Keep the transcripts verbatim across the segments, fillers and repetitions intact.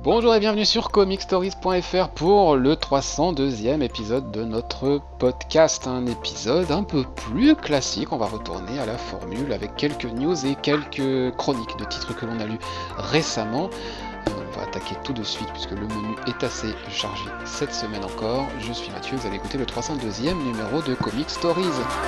Bonjour et bienvenue sur comic stories point f r pour le trois cent deuxième épisode de notre podcast. Un épisode un peu plus classique, on va retourner à la formule avec quelques news et quelques chroniques de titres que l'on a lus récemment. Euh, on va attaquer tout de suite puisque le menu est assez chargé cette semaine encore. Je suis Mathieu, vous allez écouter le trois cent deuxième numéro de Comic Stories.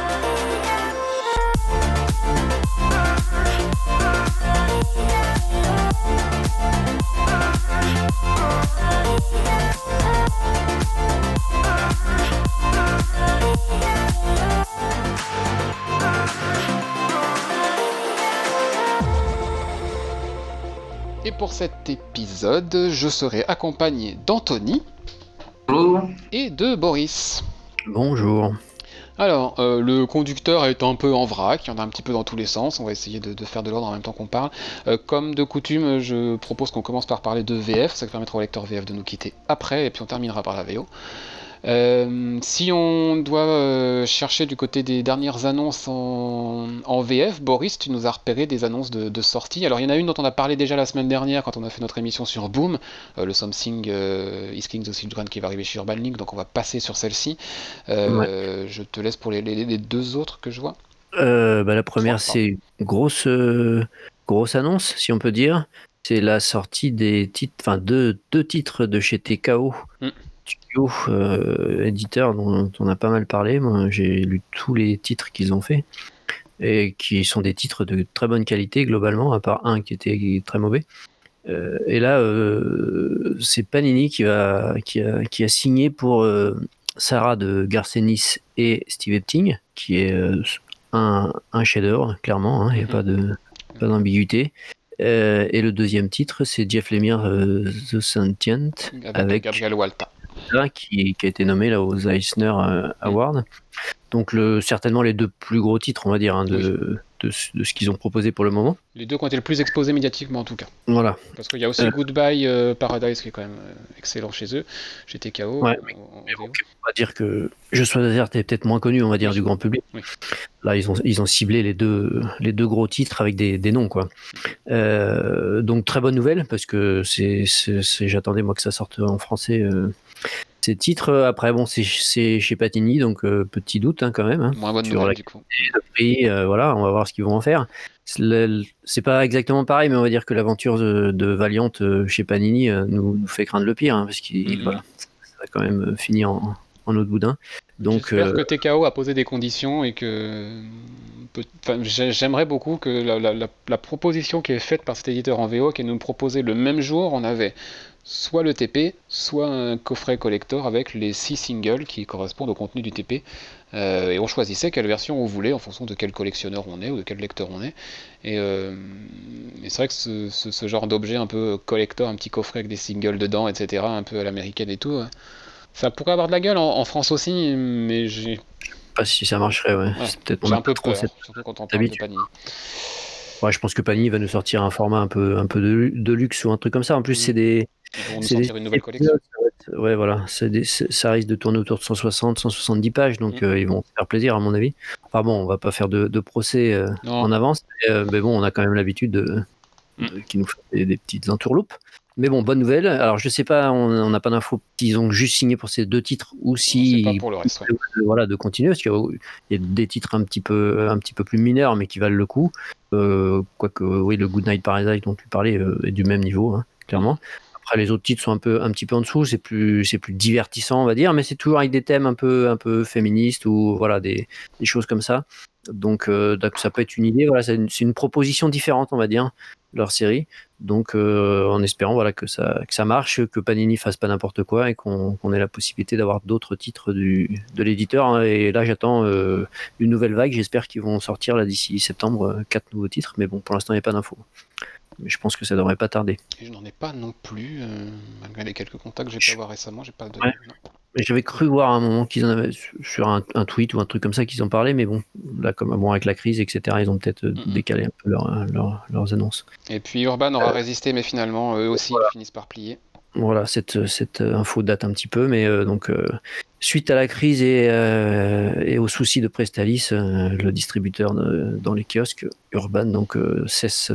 Et pour cet épisode, je serai accompagné d'Anthony Bonjour. Et de Boris. Bonjour. Alors, euh, le conducteur est un peu en vrac, il y en a un petit peu dans tous les sens, on va essayer de, de faire de l'ordre en même temps qu'on parle. Euh, comme de coutume, je propose qu'on commence par parler de V F, ça permettra au lecteur V F de nous quitter après, et puis on terminera par la V O. Euh, si on doit euh, chercher du côté des dernières annonces en, en V F, Boris, tu nous as repéré des annonces de, de sortie. Alors il y en a une dont on a parlé déjà la semaine dernière quand on a fait notre émission sur Boom, euh, le Something euh, is King the Children qui va arriver chez Urban League, donc on va passer sur celle-ci. Euh, ouais. Je te laisse pour les, les, les deux autres que je vois. Euh, bah, la première, Trois, c'est grosse, euh, grosse annonce, si on peut dire. C'est la sortie des titres, enfin deux, deux titres de chez T K O. Mm. Studio, euh, éditeur dont on a pas mal parlé. Moi, j'ai lu tous les titres qu'ils ont fait et qui sont des titres de très bonne qualité globalement, à part un qui était très mauvais. Euh, et là, euh, c'est Panini qui, va, qui, a, qui a signé pour euh, Sarah de Garcenis et Steve Epting, qui est euh, un, un chef-d'œuvre, clairement. Il hein, n'y a mm-hmm. pas, de, pas d'ambiguïté. Euh, et le deuxième titre, c'est Jeff Lemire, euh, The Sentient, avec, avec Gabriel Walta. Qui, qui a été nommé là, aux Eisner euh, Awards. Donc le, certainement les deux plus gros titres, on va dire, hein, de, oui. de, de, de ce qu'ils ont proposé pour le moment. Les deux qui ont été le plus exposés médiatiquement en tout cas. Voilà. Parce qu'il y a aussi euh... Goodbye euh, Paradise qui est quand même euh, excellent chez eux, chez T K O. Ouais, mais, mais bon, on va dire que Je Sois Désert est peut-être moins connu, on va dire, oui. du grand public. Oui. Là, ils ont, ils ont ciblé les deux, les deux gros titres avec des, des noms, quoi. Euh, donc très bonne nouvelle, parce que c'est, c'est, c'est, j'attendais moi que ça sorte en français. Euh, Ces titres, après, bon, c'est, c'est chez Panini, donc euh, petit doute hein, quand même. Hein, Moins bonne nouvelle, du coup. Le prix, euh, voilà, on va voir ce qu'ils vont en faire. C'est, le, c'est pas exactement pareil, mais on va dire que l'aventure de, de Valiant euh, chez Panini euh, nous, nous fait craindre le pire, hein, parce qu'il mm-hmm. voilà, ça va quand même finir en, en eau de boudin. Donc, J'espère euh... que T K O a posé des conditions et que... Enfin, j'aimerais beaucoup que la, la, la, la proposition qui est faite par cet éditeur en V O, qui nous proposait le même jour, on avait soit le T P, soit un coffret collector avec les six singles qui correspondent au contenu du T P. Euh, et on choisissait quelle version on voulait en fonction de quel collectionneur on est ou de quel lecteur on est. Et, euh, et c'est vrai que ce, ce, ce genre d'objet un peu collector, un petit coffret avec des singles dedans, et cetera, un peu à l'américaine et tout, ça pourrait avoir de la gueule en, en France aussi, mais j'ai... Pas si ça marcherait, ouais. ouais c'est peut-être j'ai un peu trop peur, surtout quand on parle de Panini. Ouais, je pense que Panini va nous sortir un format un peu, un peu de, de luxe ou un truc comme ça. En plus, mmh. c'est des... Ils vont nous sortir des... une nouvelle collection. Ouais, voilà. C'est des, c'est, ça risque de tourner autour de cent soixante, cent soixante-dix pages, donc mmh. euh, ils vont se faire plaisir, à mon avis. Enfin bon, on va pas faire de, de procès euh, en avance, mais, euh, mais bon, on a quand même l'habitude de, mmh. de, qu'ils nous fassent des, des petites entourloupes. Mais bon, bonne nouvelle. Alors, je sais pas, on n'a pas d'infos s'ils ont juste signé pour ces deux titres ou si. Pas pour le reste, ouais. Voilà, de continuer, parce qu'il y a des titres un petit peu, un petit peu plus mineurs, mais qui valent le coup. Euh, quoique, oui, le Goodnight Paradise dont tu parlais euh, est du même niveau, hein, clairement. Après, les autres titres sont un peu, un petit peu en dessous. C'est plus, c'est plus divertissant, on va dire, mais c'est toujours avec des thèmes un peu, un peu féministes ou voilà, des, des choses comme ça. Donc, euh, ça peut être une idée. Voilà, c'est une, c'est une proposition différente, on va dire, de leur série. Donc, euh, en espérant voilà, que, ça, que ça marche, que Panini fasse pas n'importe quoi et qu'on, qu'on ait la possibilité d'avoir d'autres titres du, de l'éditeur. Hein. Et là, j'attends euh, une nouvelle vague. J'espère qu'ils vont sortir là, d'ici septembre euh, quatre nouveaux titres. Mais bon, pour l'instant, il n'y a pas d'infos. Mais je pense que ça devrait pas tarder. Et je n'en ai pas non plus, euh, malgré les quelques contacts que j'ai pu avoir récemment, j'ai pas de... Ouais. J'avais cru voir à un moment qu'ils en avaient sur un, un tweet ou un truc comme ça qu'ils en parlaient, mais bon, là, comme bon, avec la crise, et cetera, ils ont peut-être mm-hmm. décalé un peu leur, leur, leurs annonces. Et puis Urban aura euh, résisté, mais finalement, eux aussi, voilà. Ils finissent par plier. Voilà, cette, cette info date un petit peu, mais euh, donc, euh, suite à la crise et, euh, et aux soucis de Prestalis, euh, le distributeur de, dans les kiosques, Urban donc, euh, cesse, euh,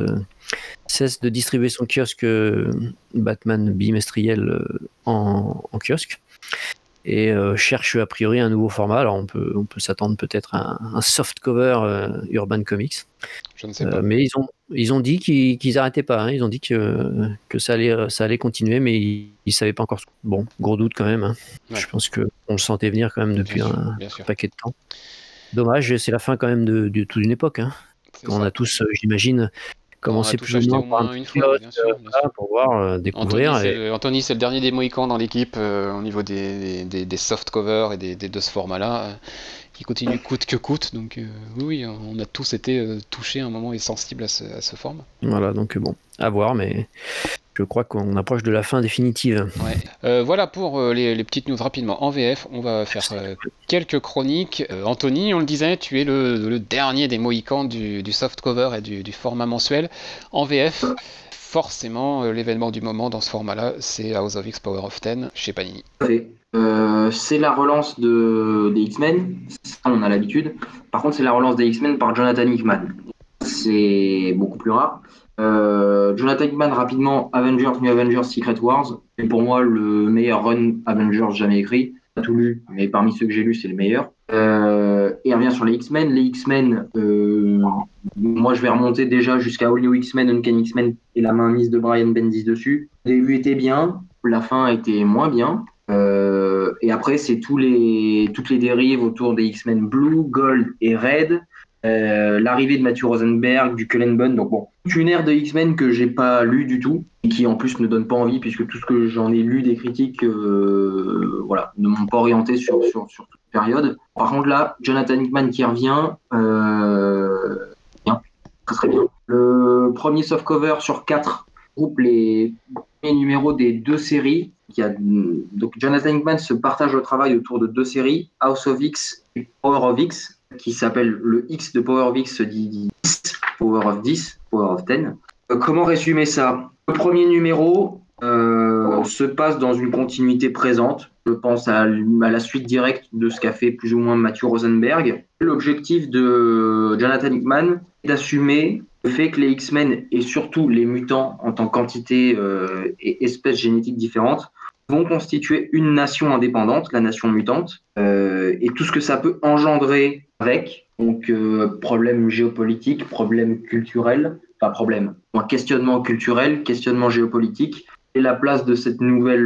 cesse de distribuer son kiosque euh, Batman bimestriel euh, en, en kiosque et euh, cherche a priori un nouveau format. Alors on peut, on peut s'attendre peut-être à un, un soft cover euh, Urban Comics. Je ne sais Euh, pas. mais ils ont, ils ont dit qu'ils qu'ils arrêtaient pas. Hein. Ils ont dit que, que ça, allait, ça allait continuer, mais ils ne savaient pas encore. Bon, gros doute quand même. Hein. Ouais, Je pense qu'on le sentait venir quand même bien depuis un, sûr, un bien sûr. paquet de temps. Dommage, c'est la fin quand même de, de toute une époque. Hein. C'est On a ça. tous, euh, j'imagine, Bon, on a commencé tous plus ou acheté moins au par un moins petit une fois, ouais, kiosque bien euh, sûr, bien voilà, sûr. pour voir, euh, Anthony, découvrir. c'est Et le, Anthony, c'est le dernier des Mohicans dans l'équipe euh, au niveau des, des, des soft covers et des, des- de ce format-là, euh, qui continue coûte que coûte. Donc euh, oui, oui, on a tous été euh, touchés à un moment et sensibles à ce, à ce format. voilà, donc bon, à voir, mais je crois qu'on approche de la fin définitive. Ouais. Euh, voilà pour euh, les, les petites news rapidement en V F. On va faire euh, quelques chroniques. Euh, Anthony, on le disait, tu es le, le dernier des Mohicans du, du softcover et du, du format mensuel en V F. Forcément, euh, l'événement du moment dans ce format-là, c'est House of X Power of Ten chez Panini. Fait. Euh, c'est la relance de, des X-Men, ça on a l'habitude. Par contre, c'est la relance des X-Men par Jonathan Hickman. C'est beaucoup plus rare. Euh, Jonathan Hickman, rapidement, Avengers, New Avengers, Secret Wars. C'est pour moi le meilleur run Avengers jamais écrit. Pas tout lu, mais parmi ceux que j'ai lus, c'est le meilleur. Euh, et on revient sur les X-Men. Les X-Men, euh, moi je vais remonter déjà jusqu'à All New X-Men, Uncanny X-Men et la mainmise de Brian Bendis dessus. Le début était bien, la fin était moins bien. Euh, et après, c'est tous les, toutes les dérives autour des X-Men Blue, Gold et Red. Euh, l'arrivée de Matthew Rosenberg, du Cullen Bunn. Donc bon, toute une ère de X-Men que j'ai pas lu du tout et qui en plus ne donne pas envie puisque tout ce que j'en ai lu des critiques, euh, voilà, ne m'ont pas orienté sur, sur, sur toute période. Par contre là, Jonathan Hickman qui revient, euh, bien, très très bien. Le premier softcover sur quatre groupe les premiers numéros des deux séries. Il y a, donc Jonathan Hickman se partage le travail autour de deux séries, House of X et Power of X, qui s'appelle le X de Power of X se dit dix, Power of dix, Power of dix. Euh, comment résumer ça? Le premier numéro euh, se passe dans une continuité présente. Je pense à, à la suite directe de ce qu'a fait plus ou moins Matthew Rosenberg. L'objectif de Jonathan Hickman est d'assumer le fait que les X-Men et surtout les mutants en tant qu'entité euh, et espèces génétiques différentes vont constituer une nation indépendante, la nation mutante, euh, et tout ce que ça peut engendrer avec, donc euh, problème géopolitique, problème culturel, enfin problème, un questionnement culturel, questionnement géopolitique, et la place de cette nouvelle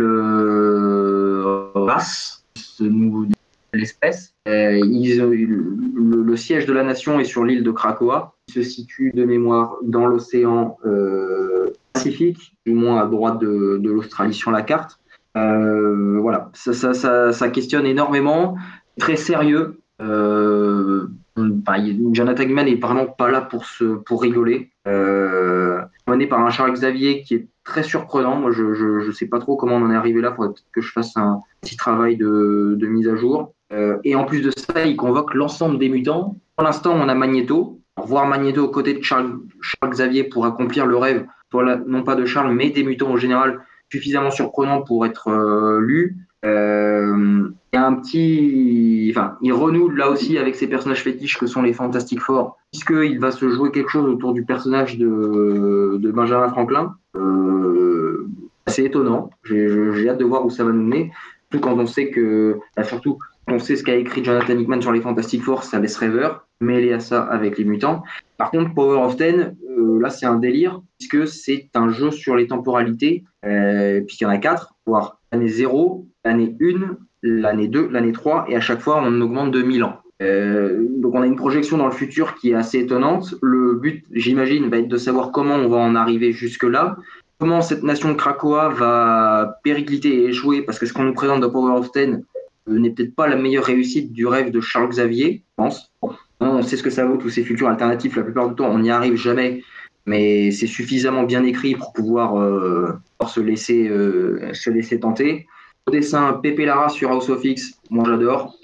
euh, race, ce nouveau l'espèce. Euh, ils, le, le siège de la nation est sur l'île de Krakoa, qui se situe de mémoire dans l'océan euh, Pacifique, du moins à droite de, de l'Australie sur la carte. Euh, voilà, ça, ça, ça, ça questionne énormément, très sérieux. Euh, bah, Jonathan Hickman n'est vraiment pas là pour, se, pour rigoler. Euh, mené par un Charles Xavier qui est très surprenant. Moi, je ne sais pas trop comment on en est arrivé là. Il faudrait peut-être que je fasse un petit travail de, de mise à jour. Euh, et en plus de ça, il convoque l'ensemble des mutants. Pour l'instant, on a Magneto. Voir Magneto aux côtés de Charles, Charles Xavier pour accomplir le rêve, voilà, non pas de Charles, mais des mutants en général, suffisamment surprenant pour être euh, lu. Euh, il y a un petit, enfin, il renoue là aussi avec ses personnages fétiches que sont les Fantastic Four, puisqu'il va se jouer quelque chose autour du personnage de, de Benjamin Franklin. Euh, c'est étonnant. J'ai, j'ai hâte de voir où ça va nous mener. Surtout quand on sait que, bah, surtout on sait ce qu'a écrit Jonathan Hickman sur les Fantastic Four, ça laisse rêveur, mêlé à ça avec les mutants. Par contre, Power of Ten, euh, là c'est un délire, puisque c'est un jeu sur les temporalités, euh, puisqu'il y en a quatre, voire l'année zéro, l'année un, l'année deux, l'année trois, et à chaque fois on augmente de mille ans. Euh, donc on a une projection dans le futur qui est assez étonnante. Le but, j'imagine, va être de savoir comment on va en arriver jusque-là, comment cette nation de Krakoa va péricliter et échouer, parce que ce qu'on nous présente dans Power of Ten euh, n'est peut-être pas la meilleure réussite du rêve de Charles Xavier, je pense. On sait ce que ça vaut, tous ces futurs alternatifs, la plupart du temps on n'y arrive jamais, mais c'est suffisamment bien écrit pour pouvoir, euh, pour se, laisser, euh, se laisser tenter. Au dessin, Pepe Lara sur House of X, moi j'adore,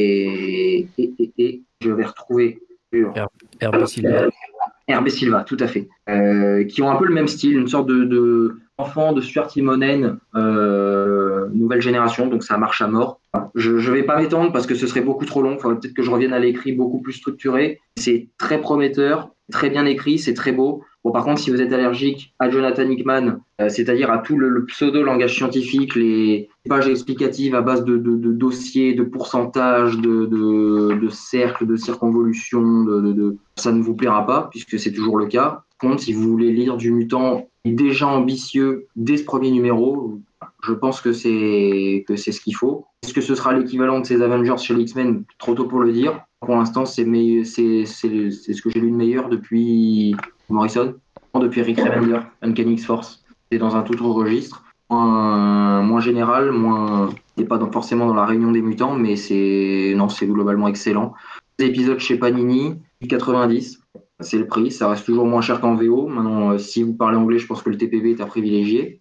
et, et, et, et je vais retrouver sur Hervé Silva. Hervé Silva, tout à fait, euh, qui ont un peu le même style, une sorte de, de enfant de Stuart Timonen, euh, nouvelle génération, donc ça marche à mort. Je ne vais pas m'étendre parce que ce serait beaucoup trop long, il faudrait peut-être que je revienne à l'écrit beaucoup plus structuré. C'est très prometteur, très bien écrit, c'est très beau. Bon, par contre, si vous êtes allergique à Jonathan Hickman, euh, c'est-à-dire à tout le, le pseudo-langage scientifique, les pages explicatives à base de, de, de dossiers, de pourcentages, de, de, de cercles, de circonvolutions, de, de, de... ça ne vous plaira pas, puisque c'est toujours le cas. Par contre, si vous voulez lire du mutant déjà ambitieux dès ce premier numéro, je pense que c'est, que c'est ce qu'il faut. Est-ce que ce sera l'équivalent de ces Avengers chez les X-Men? Trop tôt pour le dire. Pour l'instant, c'est, me... c'est, c'est, c'est ce que j'ai lu de meilleur depuis Morrison, depuis Rick Remender, Uncanny X-Force. C'est dans un tout autre registre, moins, moins général, moins, et pas dans, forcément dans la réunion des mutants, mais c'est, non, c'est globalement excellent. Les épisodes chez Panini, quatre-vingt-dix, c'est le prix, ça reste toujours moins cher qu'en V O. Maintenant, euh, si vous parlez anglais, je pense que le T P B est à privilégier.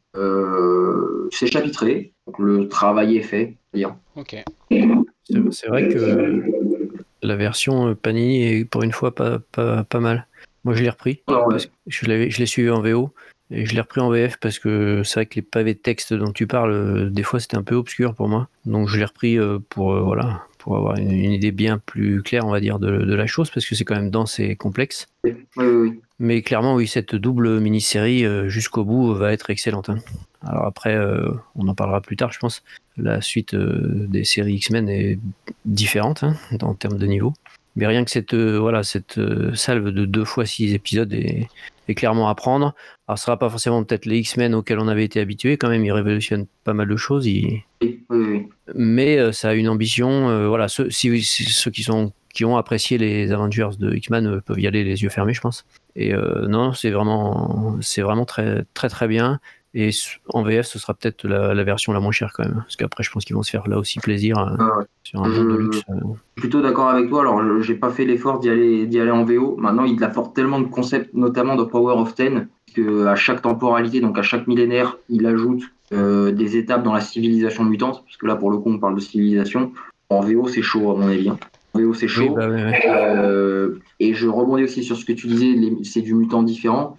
Euh, c'est chapitré, donc le travail est fait. Dire. Ok. C'est, c'est vrai que la version Panini est pour une fois pas, pas, pas mal. Moi, je l'ai repris. Non, ouais. Parce que je, l'avais, je l'ai suivi en V O et je l'ai repris en V F parce que c'est vrai que les pavés de texte dont tu parles, euh, des fois, c'était un peu obscur pour moi. Donc, je l'ai repris euh, pour, euh, voilà, pour avoir une, une idée bien plus claire, on va dire, de, de la chose parce que c'est quand même dense et complexe. Oui, oui, oui. Mais clairement, oui, cette double mini-série euh, jusqu'au bout va être excellente. Hein. Alors après, euh, on en parlera plus tard, je pense. La suite euh, des séries X-Men est différente hein, en termes de niveau. Mais rien que cette, euh, voilà, cette euh, salve de deux fois six épisodes est, est clairement à prendre. Alors ce sera pas forcément peut-être les X-Men auxquels on avait été habitués, quand même, ils révolutionnent pas mal de choses. Ils... Oui, oui, oui. Mais euh, ça a une ambition. Euh, voilà, ceux, si, si, ceux qui, sont, qui ont apprécié les Avengers de Hickman euh, peuvent y aller les yeux fermés, je pense. Et euh, non, c'est vraiment, c'est vraiment très, très, très bien. Et en V F, ce sera peut-être la, la version la moins chère quand même. Parce qu'après, je pense qu'ils vont se faire là aussi plaisir hein, Ah ouais. sur un bon de luxe. Je suis plutôt d'accord avec toi. Alors, je j'ai pas fait l'effort d'y aller, d'y aller en V O. Maintenant, il apporte tellement de concepts, notamment de Power of Ten, qu'à chaque temporalité, donc à chaque millénaire, il ajoute euh, des étapes dans la civilisation mutante. Parce que là, pour le coup, on parle de civilisation. En V O, c'est chaud, à mon avis. Hein. En V O, c'est chaud. Oui, bah, ouais, ouais. Euh, et je rebondis aussi sur ce que tu disais, les, c'est du mutant différent.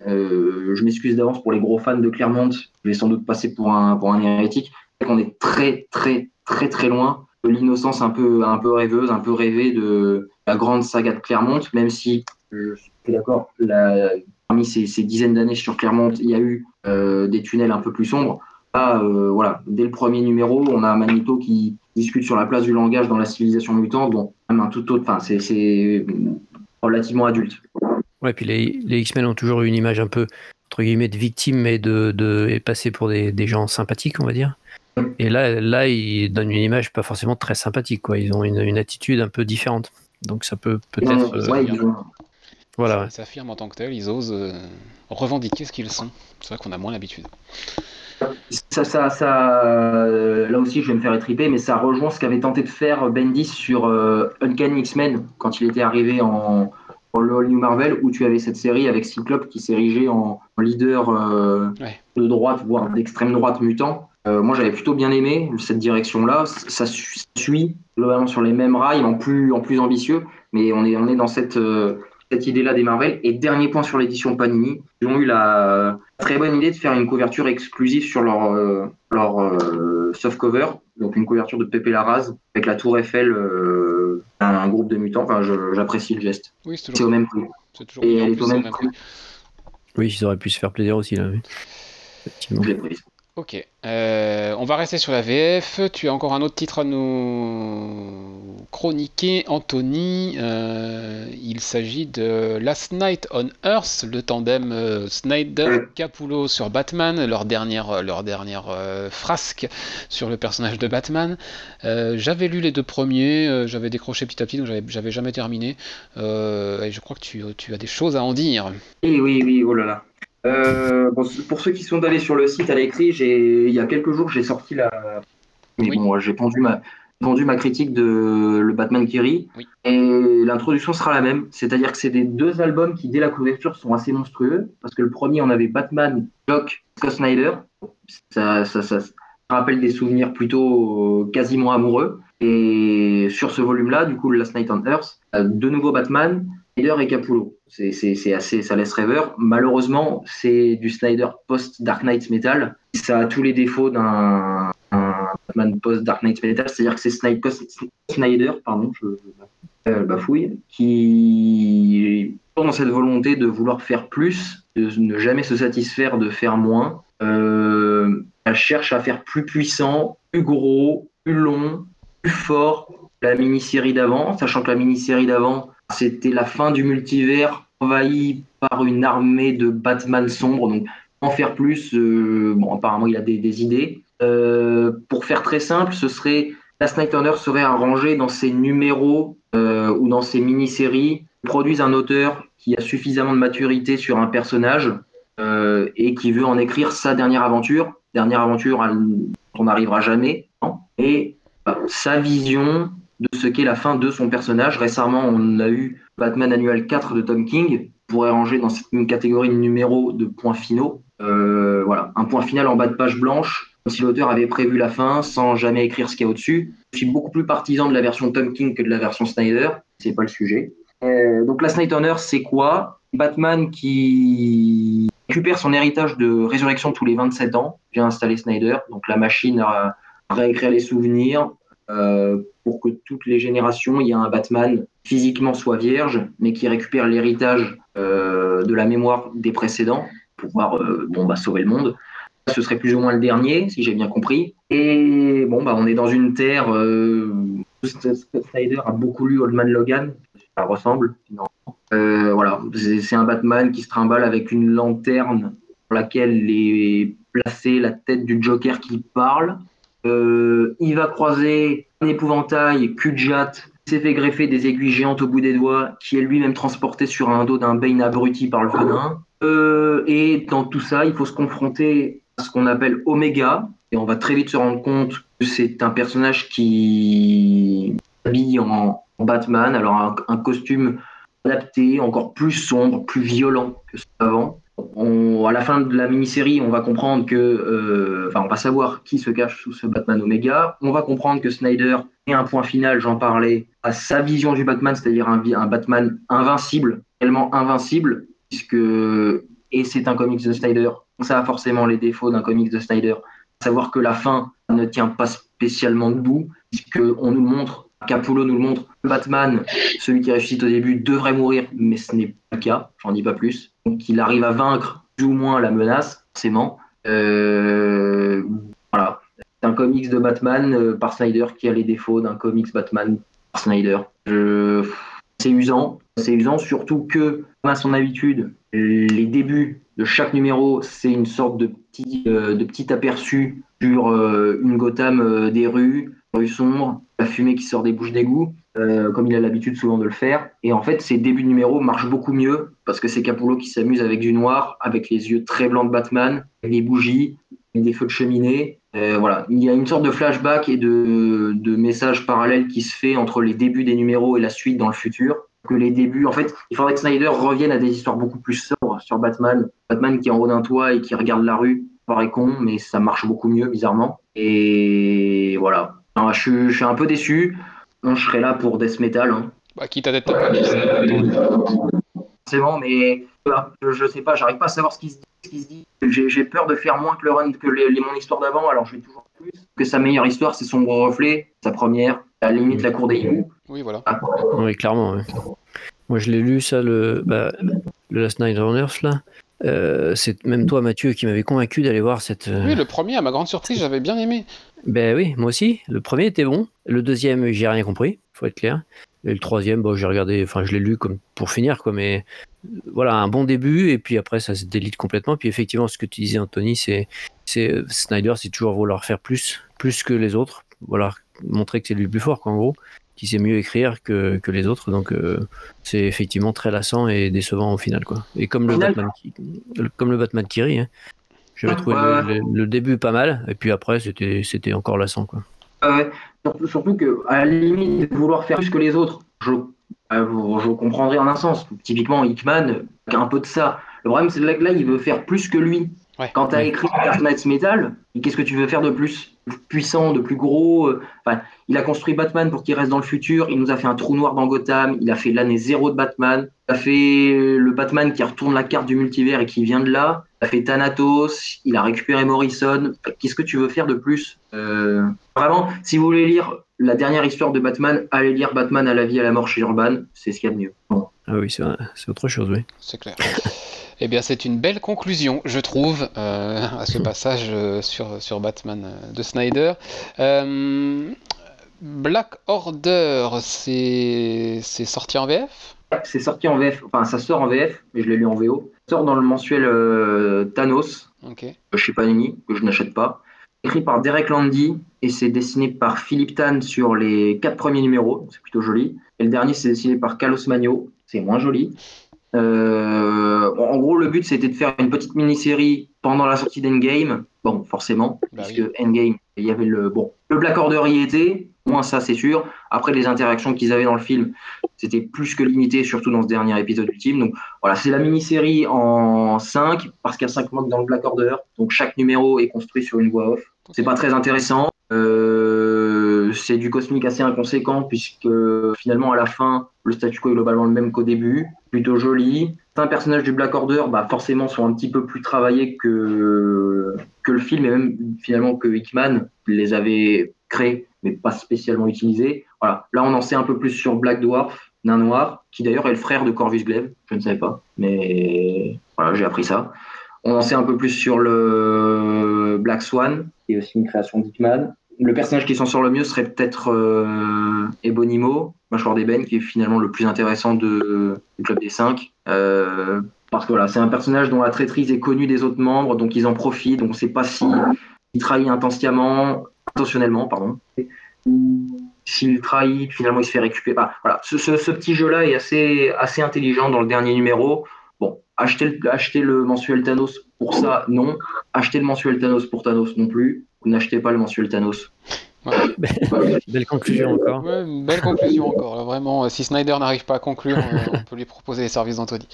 Euh, je m'excuse d'avance pour les gros fans de Claremont. Je vais sans doute passer pour un, pour un hérétique. On est très, très, très, très loin de l'innocence un peu, un peu rêveuse, un peu rêvée de la grande saga de Claremont, même si, je suis d'accord, la, parmi ces, ces dizaines d'années sur Claremont, il y a eu euh, des tunnels un peu plus sombres. Là, euh, voilà, dès le premier numéro, on a Magneto qui discute sur la place du langage dans la civilisation mutante. Bon, même un tout autre, enfin, c'est, c'est relativement adulte. Ouais, puis les, les X-Men ont toujours eu une image un peu, entre guillemets, de victime et de, de et passé pour des, des gens sympathiques, on va dire. Et là, là, ils donnent une image pas forcément très sympathique, quoi. Ils ont une, une attitude un peu différente. Donc ça peut peut-être... Non, euh, ouais, ils ont- voilà, Ça, ouais. ils s'affirment en tant que tels, ils osent euh, revendiquer ce qu'ils sont. C'est vrai qu'on a moins l'habitude. Ça, ça, ça, euh, là aussi, je vais me faire étriper, mais ça rejoint ce qu'avait tenté de faire Bendis sur euh, Uncanny X-Men quand il était arrivé en, en le All New Marvel, où tu avais cette série avec Cyclope qui s'érigeait en, en leader euh, Ouais. de droite, voire d'extrême droite mutant. Euh, moi, j'avais plutôt bien aimé cette direction-là. Ça, su- ça suit globalement sur les mêmes rails, en plus, en plus ambitieux, mais on est, on est dans cette, euh, cette idée-là des Marvel. Et dernier point sur l'édition Panini, ils ont eu la très bonne idée de faire une couverture exclusive sur leur, euh, leur euh, softcover, donc une couverture de Pepe Larraz avec la Tour Eiffel, euh, un groupe de mutants. Enfin, je- j'apprécie le geste. Oui, c'est C'est toujours au cool. même prix. C'est toujours Et cool. Et en elle est plus, au c'est au même même prix. prix. Oui, ils auraient pu se faire plaisir aussi, là. Oui. Effectivement. Je l'ai prise. Ok. Euh, on va rester sur la V F. Tu as encore un autre titre à nous chroniquer, Anthony. Euh, il s'agit de Last Night on Earth, le tandem euh, Snyder-Capullo sur Batman, leur dernière, leur dernière euh, frasque sur le personnage de Batman. Euh, j'avais lu les deux premiers, euh, j'avais décroché petit à petit, donc j'avais, j'avais jamais terminé. Euh, et je crois que tu, tu as des choses à en dire. Oui, oui, oui, oh là là. Euh, bon, pour ceux qui sont allés sur le site à l'écrit, j'ai, il y a quelques jours, j'ai sorti la. Mais Oui. bon, j'ai pondu ma, pondu ma critique de le Batman qui rit. Oui. Et l'introduction sera la même. C'est-à-dire que c'est des deux albums qui, dès la couverture, sont assez monstrueux. Parce que le premier, on avait Batman, Jock, Scott Snyder. Ça, ça, ça, ça rappelle des souvenirs plutôt euh, quasiment amoureux. Et sur ce volume-là, du coup, Last Night on Earth, euh, de nouveau Batman, Snyder et Capullo. C'est, c'est, c'est assez, ça laisse rêveur. Malheureusement, c'est du Snyder post-Dark Knight Metal. Ça a tous les défauts d'un un Batman post-Dark Knight Metal, c'est-à-dire que c'est Snyder, Snyder pardon, je, je bafouille, qui dans cette volonté de vouloir faire plus, de ne jamais se satisfaire de faire moins. Euh, elle cherche à faire plus puissant, plus gros, plus long, plus fort que la mini-série d'avant, sachant que la mini-série d'avant, c'était la fin du multivers envahi par une armée de Batman sombres. Donc, en faire plus, euh, bon, apparemment, il a des, des idées. Euh, pour faire très simple, ce serait Last Night Runner serait arrangé dans ses numéros euh, ou dans ses mini-séries, produisent un auteur qui a suffisamment de maturité sur un personnage euh, et qui veut en écrire sa dernière aventure. Dernière aventure, elle, on n'arrivera jamais. Non, et bah, sa vision de ce qu'est la fin de son personnage. Récemment, on a eu Batman Annual quatre de Tom King, pourrait ranger dans une catégorie de numéros de points finaux. Euh, voilà, un point final en bas de page blanche, comme si l'auteur avait prévu la fin sans jamais écrire ce qu'il y a au-dessus. Je suis beaucoup plus partisan de la version Tom King que de la version Snyder, c'est pas le sujet. Euh, donc Last Night Runner, c'est quoi? Batman qui récupère son héritage de résurrection tous les vingt-sept ans, vient installer Snyder, donc la machine à réécrire les souvenirs, euh, pour que toutes les générations, il y a un Batman physiquement soit vierge, mais qui récupère l'héritage euh, de la mémoire des précédents pour pouvoir euh, bon, bah, sauver le monde. Ce serait plus ou moins le dernier, si j'ai bien compris. Et bon, bah, on est dans une terre. Euh, Snyder a beaucoup lu Old Man Logan, ça ressemble. Non. Euh, voilà, c'est, c'est un Batman qui se trimballe avec une lanterne sur laquelle est placée la tête du Joker qui parle. Euh, il va croiser un épouvantail, Kudjat, qui s'est fait greffer des aiguilles géantes au bout des doigts, qui est lui-même transporté sur un dos d'un Bane abruti par le venin. Euh, et dans tout ça, il faut se confronter à ce qu'on appelle Omega, et on va très vite se rendre compte que c'est un personnage qui s'habille en, en Batman, alors un, un costume adapté, encore plus sombre, plus violent que celui d'avant. On, à la fin de la mini-série, on va comprendre que, euh, enfin, on va savoir qui se cache sous ce Batman Omega. On va comprendre que Snyder est un point final, j'en parlais, à sa vision du Batman, c'est-à-dire un, un Batman invincible, tellement invincible, puisque, et c'est un comics de Snyder, ça a forcément les défauts d'un comics de Snyder, à savoir que la fin ne tient pas spécialement debout, puisqu'on nous le montre, Capullo nous le montre, Batman, celui qui ressuscite au début, devrait mourir, mais ce n'est pas le cas, j'en dis pas plus. Donc il arrive à vaincre plus ou moins la menace, forcément. Euh, voilà. C'est un comics de Batman euh, par Snyder qui a les défauts d'un comics Batman par Snyder. Je... C'est usant, c'est usant, surtout que, comme à son habitude, les débuts de chaque numéro, c'est une sorte de petit, euh, de petit aperçu sur euh, une Gotham euh, des rues, rues sombres, la fumée qui sort des bouches d'égout, euh, comme il a l'habitude souvent de le faire. Et en fait, ces débuts de numéro marchent beaucoup mieux parce que c'est Capullo qui s'amuse avec du noir, avec les yeux très blancs de Batman, avec des bougies, avec des feux de cheminée. Euh, voilà, il y a une sorte de flashback et de, de message parallèle qui se fait entre les débuts des numéros et la suite dans le futur. Que les débuts, en fait, il faudrait que Snyder revienne à des histoires beaucoup plus sobres sur Batman. Batman qui est en haut d'un toit et qui regarde la rue, ça paraît con, mais ça marche beaucoup mieux, bizarrement. Et voilà. Non, je, suis, je suis un peu déçu. Non, je serai là pour Death Metal. Hein. Bah, quitte à être pas dit. Forcément, mais je, je sais pas, j'arrive pas à savoir ce qui se dit. Ce qui se dit. J'ai, j'ai peur de faire moins que le run que les, les mon histoire d'avant, alors je vais toujours plus. Que sa meilleure histoire, c'est son gros reflet, sa première, à la limite la cour des hiboux. Oui, voilà. Ah. Oui, clairement. Ouais. Moi, je l'ai lu, ça, le, bah, le Last Night Runners, là. Euh, c'est même toi, Mathieu, qui m'avait convaincu d'aller voir cette. Euh... Oui, le premier, à ma grande surprise, j'avais bien aimé. Ben oui, moi aussi. Le premier était bon. Le deuxième, j'ai rien compris, faut être clair. Et le troisième, bon, j'ai regardé, enfin, je l'ai lu comme pour finir, quoi. Mais voilà, un bon début, et puis après, ça se délite complètement. Puis effectivement, ce que tu disais, Anthony, c'est, c'est Snyder, c'est toujours vouloir faire plus, plus que les autres. Voilà, montrer que c'est lui le plus fort, quoi, en gros, qui sait mieux écrire que, que les autres. Donc, euh, c'est effectivement très lassant et décevant au final, quoi. Et comme le Final. Batman, qui, comme le Batman qui rit, hein. J'avais trouvé Ouais. le, le, le début pas mal, et puis après, c'était, c'était encore lassant, quoi. Euh, surtout, surtout que, à la limite, vouloir faire plus que les autres, je, euh, je comprendrais en un sens. Typiquement, Hickman, il y a un peu de ça. Le problème, c'est que là, il veut faire plus que lui. Ouais. Quand tu as Ouais. écrit Dark Knight Metal, qu'est-ce que tu veux faire de plus? De plus puissant, de plus gros? euh, Enfin, il a construit Batman pour qu'il reste dans le futur. Il nous a fait un trou noir dans Gotham. Il a fait l'année zéro de Batman. Il a fait le Batman qui retourne la carte du multivers et qui vient de là. Il a fait Thanatos. Il a récupéré Morrison. Qu'est-ce que tu veux faire de plus? euh... Vraiment, si vous voulez lire la dernière histoire de Batman, allez lire Batman à la vie et à la mort chez Urban. C'est ce qu'il y a de mieux. Bon. Ah oui, c'est, c'est autre chose, oui. C'est clair. Eh bien, c'est une belle conclusion, je trouve, euh, à ce passage euh, sur, sur Batman euh, de Snyder. Euh, Black Order, c'est c'est sorti en V F? C'est sorti en V F, enfin ça sort en V F, mais je l'ai lu en V O. Ça sort dans le mensuel euh, Thanos, Ok. euh, chez Panini, que je n'achète pas. Écrit par Derek Landy et c'est dessiné par Philippe Tan sur les quatre premiers numéros, c'est plutôt joli. Et le dernier, c'est dessiné par Carlos Magno, c'est moins joli. Euh, bon, en gros, le but, c'était de faire une petite mini-série pendant la sortie d'Endgame. Bon, forcément, Bah puisque oui. Endgame, il y avait le... Bon, le Black Order y était, moins ça, c'est sûr. Après, les interactions qu'ils avaient dans le film, c'était plus que limité, surtout dans ce dernier épisode ultime. Donc, voilà, c'est la mini-série en cinq, parce qu'il y a cinq modes dans le Black Order. Donc, chaque numéro est construit sur une voix off. C'est Ok. pas très intéressant. Euh, c'est du cosmique assez inconséquent, puisque finalement, à la fin, le statu quo est globalement le même qu'au début. Plutôt joli. Certains personnages du Black Order, bah, forcément, sont un petit peu plus travaillés que, que le film, et même finalement que Hickman les avait créés, mais pas spécialement utilisés. Voilà. Là, on en sait un peu plus sur Black Dwarf, Nain Noir, qui d'ailleurs est le frère de Corvus Glaive. Je ne savais pas, mais voilà, j'ai appris ça. On en sait un peu plus sur le Black Swan, qui est aussi une création d'Hickman. Le personnage qui s'en sort le mieux serait peut-être euh, Ebonimo, Mâchoire d'ébène, qui est finalement le plus intéressant de, du Club des Cinq. Euh, parce que voilà, c'est un personnage dont la traîtrise est connue des autres membres, donc ils en profitent. Donc on ne sait pas si il trahit intentionnellement, intentionnellement, pardon. S'il trahit, finalement il se fait récupérer. Bah, voilà, ce, ce, ce petit jeu-là est assez, assez intelligent dans le dernier numéro. Bon, acheter le, acheter le mensuel Thanos pour ça, non. Acheter le mensuel Thanos pour Thanos non plus. Vous n'achetez pas le mensuel Thanos. Ouais. Belle conclusion encore. Ouais, une belle conclusion encore. Là, vraiment, euh, si Snyder n'arrive pas à conclure, euh, on peut lui proposer les services d'Anthony.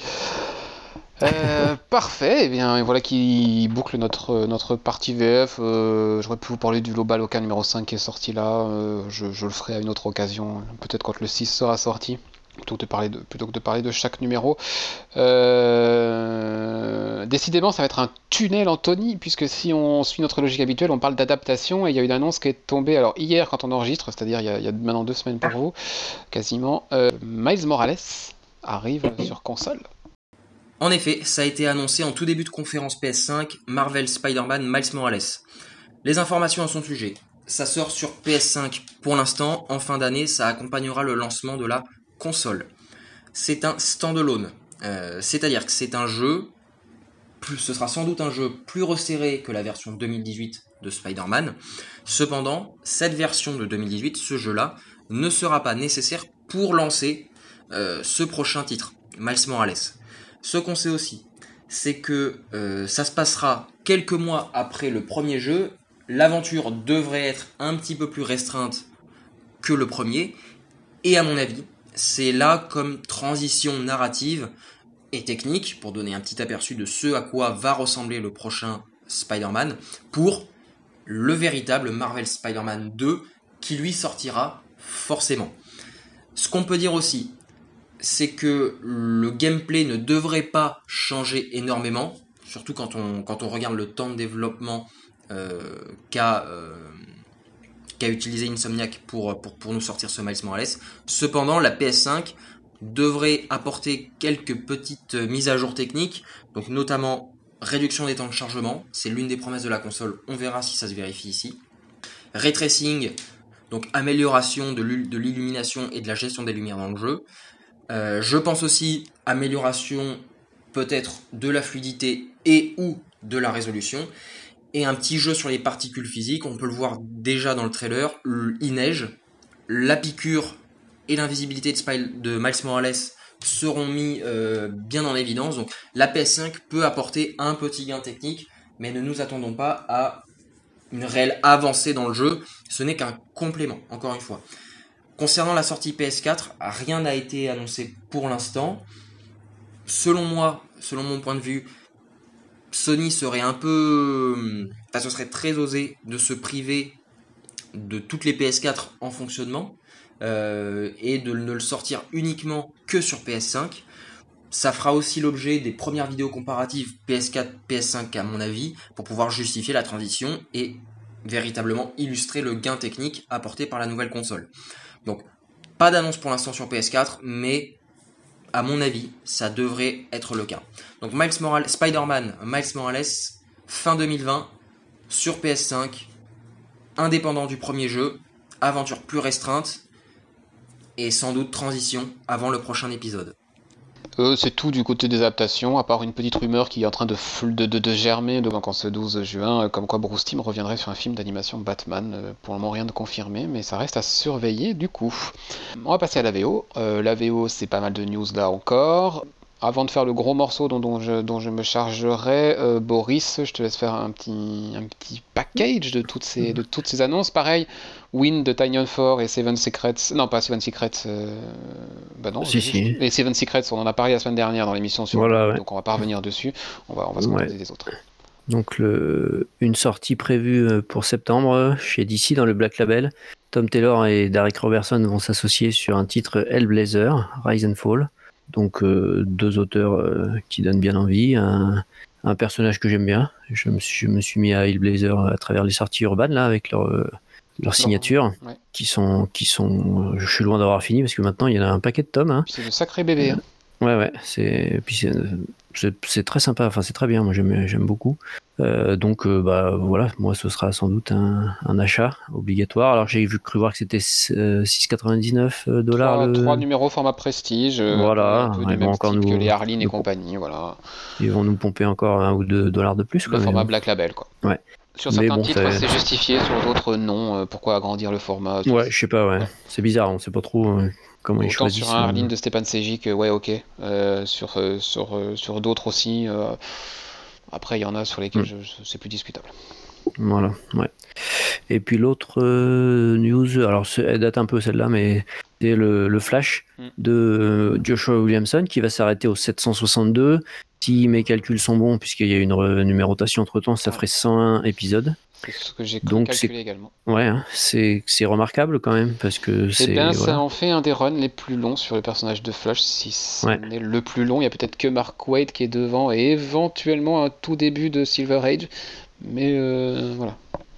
Euh, parfait, et bien et voilà qui boucle notre, notre partie V F. Euh, j'aurais pu vous parler du Global Oka numéro cinq qui est sorti là. Euh, je, je le ferai à une autre occasion, peut-être quand le six sera sorti, plutôt que de parler de, plutôt que de, parler de chaque numéro. Euh, décidément, ça va être un tunnel, Anthony, puisque si on suit notre logique habituelle, on parle d'adaptation et il y a une annonce qui est tombée alors hier quand on enregistre, c'est-à-dire il y a, il y a maintenant deux semaines pour vous, quasiment. Euh, Miles Morales arrive sur console. En effet, ça a été annoncé en tout début de conférence P S cinq, Marvel Spider-Man Miles Morales. Les informations à son sujet. Ça sort sur P S cinq pour l'instant, en fin d'année, ça accompagnera le lancement de la console. C'est un standalone, euh, c'est-à-dire que c'est un jeu, plus, ce sera sans doute un jeu plus resserré que la version deux mille dix-huit de Spider-Man. Cependant, cette version de deux mille dix-huit, ce jeu-là, ne sera pas nécessaire pour lancer euh, ce prochain titre, Miles Morales. Ce qu'on sait aussi, c'est que euh, ça se passera quelques mois après le premier jeu. L'aventure devrait être un petit peu plus restreinte que le premier. Et à mon avis, c'est là comme transition narrative et technique, pour donner un petit aperçu de ce à quoi va ressembler le prochain Spider-Man, pour le véritable Marvel Spider-Man deux, qui lui sortira forcément. Ce qu'on peut dire aussi, c'est que le gameplay ne devrait pas changer énormément, surtout quand on, quand on regarde le temps de développement euh, qu'a, euh, qu'a utilisé Insomniac pour, pour, pour nous sortir ce Miles Morales. Cependant, la P S cinq devrait apporter quelques petites mises à jour techniques, donc notamment réduction des temps de chargement, c'est l'une des promesses de la console, on verra si ça se vérifie ici. Ray tracing, donc amélioration de l'illumination et de la gestion des lumières dans le jeu. Euh, je pense aussi amélioration peut-être de la fluidité et ou de la résolution, et un petit jeu sur les particules physiques. On peut le voir déjà dans le trailer, il neige, la piqûre et l'invisibilité de, Spy- de Miles Morales seront mis euh, bien en évidence, donc la P S cinq peut apporter un petit gain technique, mais ne nous attendons pas à une réelle avancée dans le jeu, ce n'est qu'un complément, encore une fois. Concernant la sortie P S quatre, rien n'a été annoncé pour l'instant. Selon moi, selon mon point de vue, Sony serait un peu... Enfin, ce serait très osé de se priver de toutes les P S quatre en fonctionnement euh, et de ne le sortir uniquement que sur P S cinq. Ça fera aussi l'objet des premières vidéos comparatives P S quatre P S cinq à mon avis, pour pouvoir justifier la transition et véritablement illustrer le gain technique apporté par la nouvelle console. Donc, pas d'annonce pour l'instant sur P S quatre, mais à mon avis, ça devrait être le cas. Donc Miles Morales, Spider-Man, Miles Morales, fin deux mille vingt, sur P S cinq, indépendant du premier jeu, aventure plus restreinte, et sans doute transition avant le prochain épisode. Euh, c'est tout du côté des adaptations, à part une petite rumeur qui est en train de, de, de, de germer donc en ce douze juin, euh, comme quoi Bruce Timm reviendrait sur un film d'animation Batman. Euh, pour le moment, rien de confirmé, mais ça reste à surveiller du coup. On va passer à la V O. Euh, la V O, c'est pas mal de news là encore. Avant de faire le gros morceau dont, dont, je, dont je me chargerai, euh, Boris, je te laisse faire un petit, un petit package de toutes ces, de toutes ces annonces. Pareil, Win de Tiny Four et Seven Secrets. Non, pas Seven Secrets. Euh... Bah non. Si, si. Et Seven Secrets, on en a parlé la semaine dernière dans l'émission sur. Voilà, ouais. Donc on va pas revenir dessus. On va, on va se contenter ouais. des autres. Donc le, une sortie prévue pour septembre chez D C dans le Black Label. Tom Taylor et Derek Robertson vont s'associer sur un titre Hellblazer, Rise and Fall. Donc euh, deux auteurs euh, qui donnent bien envie, un, un personnage que j'aime bien. Je me suis, je me suis mis à Hellblazer à travers les sorties urbaines là avec leur, euh, leur signature, ouais. qui sont, qui sont. Je suis loin d'avoir fini parce que maintenant il y en a un paquet de tomes. Hein. C'est le sacré bébé. Hein. Ouais ouais, c'est puis c'est, c'est, c'est très sympa. Enfin c'est très bien. Moi j'aime, j'aime beaucoup. Euh, donc euh, bah voilà, moi ce sera sans doute un, un achat obligatoire. Alors j'ai vu cru voir que c'était six virgule quatre-vingt-dix-neuf dollars. trois, le... trois numéros format prestige. Voilà, un peu ils du vont même encore type nous que les Harleen et nous... compagnie, voilà. Ils vont nous pomper encore un ou deux dollars de plus. Le quoi, format mais... Black Label, quoi. Ouais. Sur mais certains bon, titres, c'est... c'est justifié, sur d'autres, non. Euh, pourquoi agrandir le format? Ouais, je sais pas, ouais. ouais. C'est bizarre, on sait pas trop euh, comment Autant ils choisissent. Sur un Harleen de Stepan Sejic, ouais, ok. Euh, sur, euh, sur, euh, sur d'autres aussi. Euh... Après, il y en a sur lesquels mm. je... c'est plus discutable. Voilà, ouais. Et puis l'autre euh, news, alors elle date un peu celle-là, mais c'est le, le Flash mm. de euh, Joshua Williamson qui va s'arrêter au sept cent soixante-deux. Si mes calculs sont bons, puisqu'il y a une numérotation entre-temps, ça ferait cent un épisodes. C'est ce que j'ai Donc calculé c'est... également. Ouais, hein, c'est, c'est remarquable quand même, parce que c'est... Eh bien, voilà. ça en fait un des runs les plus longs sur le personnage de Flash, si ce ouais. n'est le plus long. Il y a peut-être que Mark Waid qui est devant, et éventuellement un tout début de Silver Age, mais euh, voilà.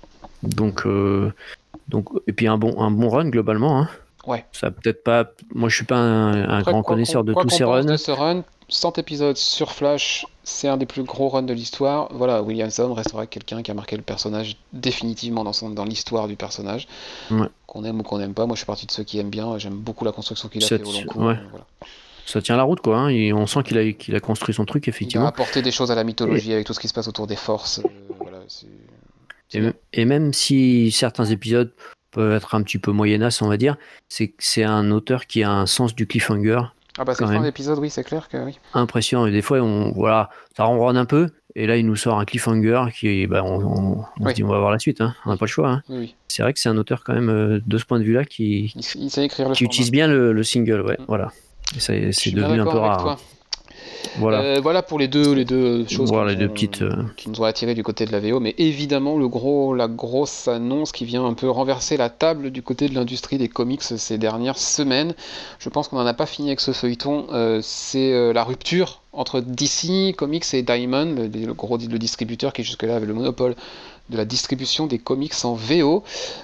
Donc, euh, donc, et puis un bon, un bon run globalement, hein. Ouais. Ça peut-être pas... Moi, je suis pas un, un Après, grand quoi, connaisseur quoi, de quoi tous qu'on ces pense runs. de ce run, cent épisodes sur Flash, c'est un des plus gros runs de l'histoire. Voilà, Williamson restera quelqu'un qui a marqué le personnage définitivement dans, son, dans l'histoire du personnage. Ouais. Qu'on aime ou qu'on n'aime pas, moi je suis partie de ceux qui aiment bien. J'aime beaucoup la construction qu'il a Ça fait au long cours. Ouais. Voilà. Ça tient la route, quoi. Hein. Et on sent qu'il a, qu'il a construit son truc, effectivement. Il a apporté des choses à la mythologie et... avec tout ce qui se passe autour des forces. Euh, voilà, c'est... C'est et, et même si certains épisodes peuvent être un petit peu moyennas, on va dire, c'est, c'est un auteur qui a un sens du cliffhanger. Ah bah c'est fin d'épisode, oui, c'est clair que oui. Impressionnant. Et des fois, on, voilà, ça ronronne un peu. Et là, il nous sort un cliffhanger qui, bah, on, on, on oui. se dit, on va voir la suite. Hein. On n'a pas le choix. Hein. Oui, oui. C'est vrai que c'est un auteur quand même, de ce point de vue-là, qui, il, il sait écrire le qui utilise bien le, le single. Ouais, mmh. Voilà. Et ça, c'est devenu un peu rare. Toi. Voilà. Euh, voilà pour les deux, les deux choses voilà, qui, les deux ont, petites, euh... qui nous ont attirés du côté de la V O, mais évidemment le gros, la grosse annonce qui vient un peu renverser la table du côté de l'industrie des comics ces dernières semaines. Je pense qu'on n'en a pas fini avec ce feuilleton. Euh, c'est euh, la rupture entre D C Comics et Diamond, le, le gros le distributeur qui jusque-là avait le monopole de la distribution des comics en V O.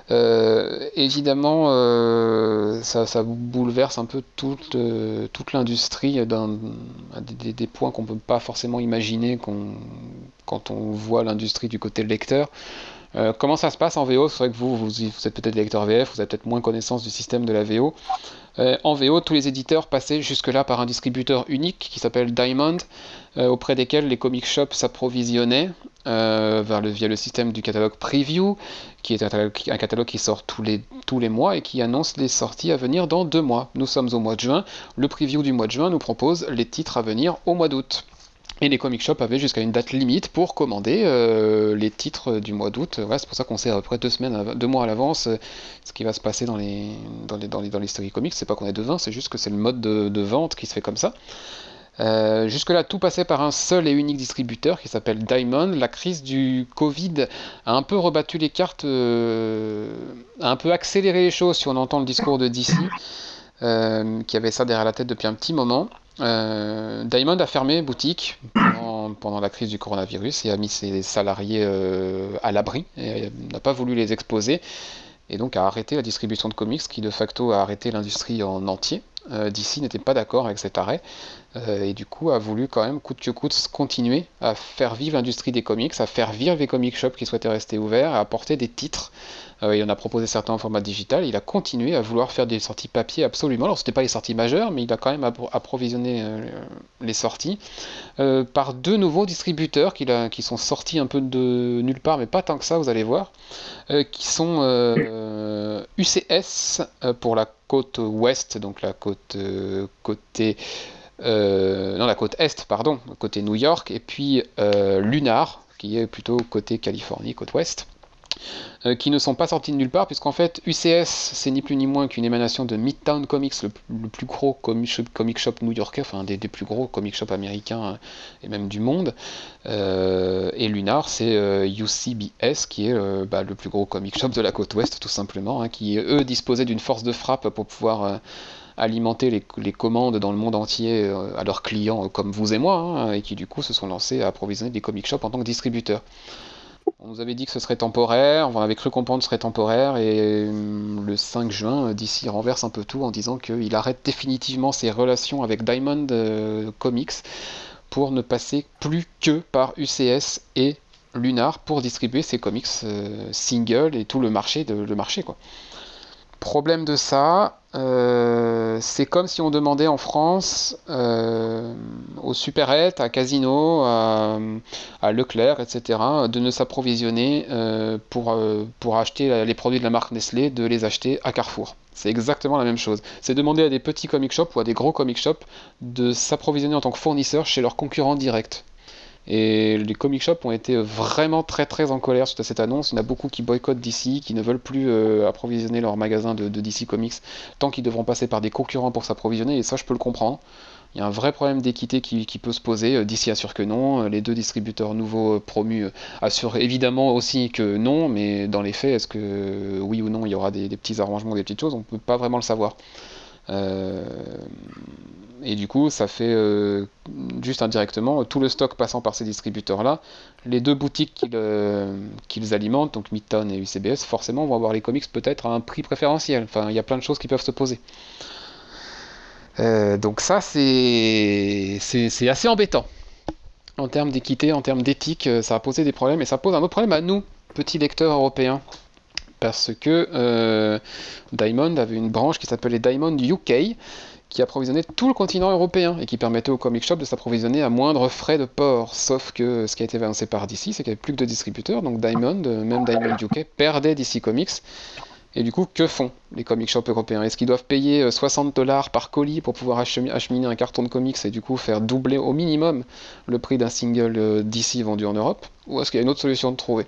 Euh, évidemment, euh, ça, ça bouleverse un peu toute, euh, toute l'industrie d'un, des, des points qu'on ne peut pas forcément imaginer qu'on, quand on voit l'industrie du côté lecteur. Euh, comment ça se passe en V O? C'est vrai que vous, vous, vous êtes peut-être lecteur V F, vous avez peut-être moins connaissance du système de la V O. Euh, en V O, tous les éditeurs passaient jusque-là par un distributeur unique qui s'appelle Diamond, euh, auprès desquels les comic shops s'approvisionnaient euh, vers le, via le système du catalogue Preview, qui est un catalogue, un catalogue qui sort tous les, tous les mois et qui annonce les sorties à venir dans deux mois. Nous sommes au mois de juin, le Preview du mois de juin nous propose les titres à venir au mois d'août. Et les comic shops avaient jusqu'à une date limite pour commander euh, les titres du mois d'août. Ouais, c'est pour ça qu'on sait à peu près deux semaines, deux mois à l'avance euh, ce qui va se passer dans les, dans les, dans les, dans les séries comics. C'est pas qu'on est devin, c'est juste que c'est le mode de, de vente qui se fait comme ça. Euh, jusque-là, tout passait par un seul et unique distributeur qui s'appelle Diamond. La crise du Covid a un peu rebattu les cartes, euh, a un peu accéléré les choses si on entend le discours de D C, euh, qui avait ça derrière la tête depuis un petit moment. Euh, Diamond a fermé boutique pendant, pendant la crise du coronavirus et a mis ses salariés euh, à l'abri et n'a pas voulu les exposer et donc a arrêté la distribution de comics qui de facto a arrêté l'industrie en entier Euh, D C n'était pas d'accord avec cet arrêt euh, et du coup a voulu quand même coûte que coûte continuer à faire vivre l'industrie des comics, à faire vivre les comic shops qui souhaitaient rester ouverts, à apporter des titres. Euh, il en a proposé certains en format digital. Il a continué à vouloir faire des sorties papier absolument. Alors c'était pas les sorties majeures, mais il a quand même appro- approvisionné euh, les sorties euh, par deux nouveaux distributeurs qui, a- qui sont sortis un peu de nulle part, mais pas tant que ça, vous allez voir, euh, qui sont euh, U C S euh, pour la côte ouest, donc la côte euh, côté euh, non la côte est, pardon, côté New York, et puis euh, Lunar, qui est plutôt côté Californie, côte ouest. Euh, qui ne sont pas sortis de nulle part, puisqu'en fait, U C S, c'est ni plus ni moins qu'une émanation de Midtown Comics, le, le plus gros comic shop, comic shop new-yorkais, enfin, des, des plus gros comic shops américains euh, et même du monde. Euh, et Lunar, c'est euh, U C B S, qui est euh, bah, le plus gros comic shop de la côte ouest, tout simplement, hein, qui, eux, disposaient d'une force de frappe pour pouvoir euh, alimenter les, les commandes dans le monde entier euh, à leurs clients, euh, comme vous et moi, hein, et qui, du coup, se sont lancés à approvisionner des comic shops en tant que distributeurs. On nous avait dit que ce serait temporaire, on avait cru comprendre que ce serait temporaire, et hum, le cinq juin, D C renverse un peu tout en disant qu'il arrête définitivement ses relations avec Diamond euh, Comics pour ne passer plus que par U C S et Lunar pour distribuer ses comics euh, single et tout le marché, de, le marché quoi. Problème de ça, euh, c'est comme si on demandait en France euh, aux supérettes, à Casino, à, à Leclerc, et cetera, de ne s'approvisionner euh, pour, euh, pour acheter les produits de la marque Nestlé, de les acheter à Carrefour. C'est exactement la même chose. C'est demander à des petits comic shops ou à des gros comic shops de s'approvisionner en tant que fournisseurs chez leurs concurrents directs. Et les comic shops ont été vraiment très très en colère suite à cette annonce. Il y en a beaucoup qui boycottent D C, qui ne veulent plus euh, approvisionner leurs magasins de, de D C Comics tant qu'ils devront passer par des concurrents pour s'approvisionner, et ça je peux le comprendre. Il y a un vrai problème d'équité qui, qui peut se poser. D C assure que non, les deux distributeurs nouveaux promus assurent évidemment aussi que non, mais dans les faits, est-ce que oui ou non il y aura des, des petits arrangements, des petites choses, on ne peut pas vraiment le savoir. Euh, et du coup, ça fait euh, juste indirectement tout le stock passant par ces distributeurs-là. Les deux boutiques qu'ils, euh, qu'ils alimentent, donc Midtown et U C B S, forcément vont avoir les comics peut-être à un prix préférentiel. Enfin, il y a plein de choses qui peuvent se poser. Euh, donc ça, c'est, c'est, c'est assez embêtant. En termes d'équité, en termes d'éthique, ça a posé des problèmes. Et ça pose un autre problème à nous, petits lecteurs européens. Parce que euh, Diamond avait une branche qui s'appelait Diamond U K, qui approvisionnait tout le continent européen et qui permettait aux comic shops de s'approvisionner à moindre frais de port. Sauf que ce qui a été annoncé par D C, c'est qu'il n'y avait plus que deux distributeurs, donc Diamond, même Diamond U K, perdait D C Comics. Et du coup, que font les comic shops européens? Est-ce qu'ils doivent payer soixante dollars par colis pour pouvoir acheminer un carton de comics et du coup faire doubler au minimum le prix d'un single D C vendu en Europe? Ou est-ce qu'il y a une autre solution de trouver?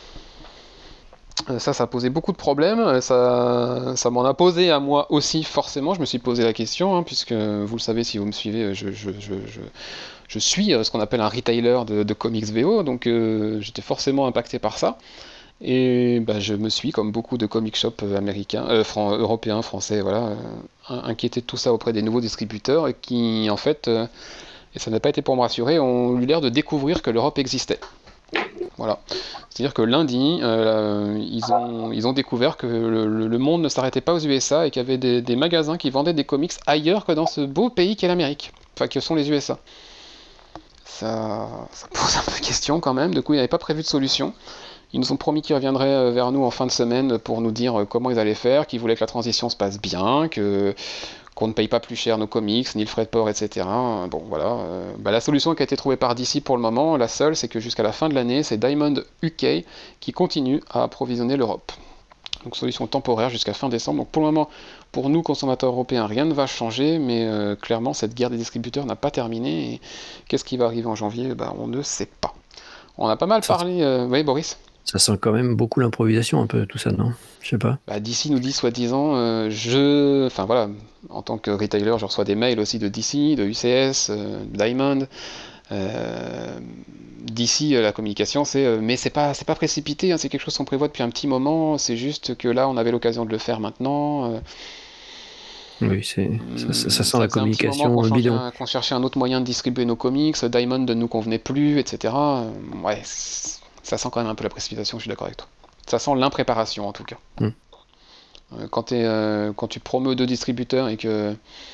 Ça, ça a posé beaucoup de problèmes, ça, ça m'en a posé à moi aussi, forcément, je me suis posé la question, hein, puisque vous le savez, si vous me suivez, je, je, je, je, je suis ce qu'on appelle un retailer de, de comics V O, donc euh, j'étais forcément impacté par ça, et bah, je me suis, comme beaucoup de comic shops américains, euh, fran- européens, français, voilà, euh, inquiété de tout ça auprès des nouveaux distributeurs, et qui, en fait, euh, et ça n'a pas été pour me rassurer, ont eu l'air de découvrir que l'Europe existait. Voilà. C'est-à-dire que lundi, euh, ils, ont, ils ont découvert que le, le, le monde ne s'arrêtait pas aux U S A et qu'il y avait des, des magasins qui vendaient des comics ailleurs que dans ce beau pays qu'est l'Amérique. Enfin, que sont les U S A. Ça, ça pose un peu de question quand même. Du coup, ils n'avaient pas prévu de solution. Ils nous ont promis qu'ils reviendraient vers nous en fin de semaine pour nous dire comment ils allaient faire, qu'ils voulaient que la transition se passe bien, que... qu'on ne paye pas plus cher nos comics, ni le frais de port, et cetera. Bon, voilà. Euh, bah, la solution qui a été trouvée par D C pour le moment, la seule, c'est que jusqu'à la fin de l'année, c'est Diamond U K qui continue à approvisionner l'Europe. Donc solution temporaire jusqu'à fin décembre. Donc pour le moment, pour nous, consommateurs européens, rien ne va changer, mais euh, clairement, cette guerre des distributeurs n'a pas terminé. Et qu'est-ce qui va arriver en janvier? Bah, on ne sait pas. On a pas mal Ça, parlé... Euh... Oui, Boris? Ça sent quand même beaucoup l'improvisation, un peu, tout ça, non? Je sais pas. Bah, D C nous dit soi-disant, euh, je... Enfin voilà, en tant que retailer, je reçois des mails aussi de D C, de U C S, euh, Diamond. Euh, D C, la communication, c'est euh, mais c'est pas, c'est pas précipité, hein, c'est quelque chose qu'on prévoit depuis un petit moment, c'est juste que là, on avait l'occasion de le faire maintenant. Euh, Oui, c'est, ça, ça, ça sent ça la faisait un petit moment communication qu'on bidon. cherchait, un, qu'on cherchait un autre moyen de distribuer nos comics, Diamond ne nous convenait plus, et cetera. Euh, ouais, ça sent quand même un peu la précipitation, je suis d'accord avec toi. Ça sent l'impréparation en tout cas. Mm. Euh, quand, t'es, euh, quand tu promeus deux distributeurs et que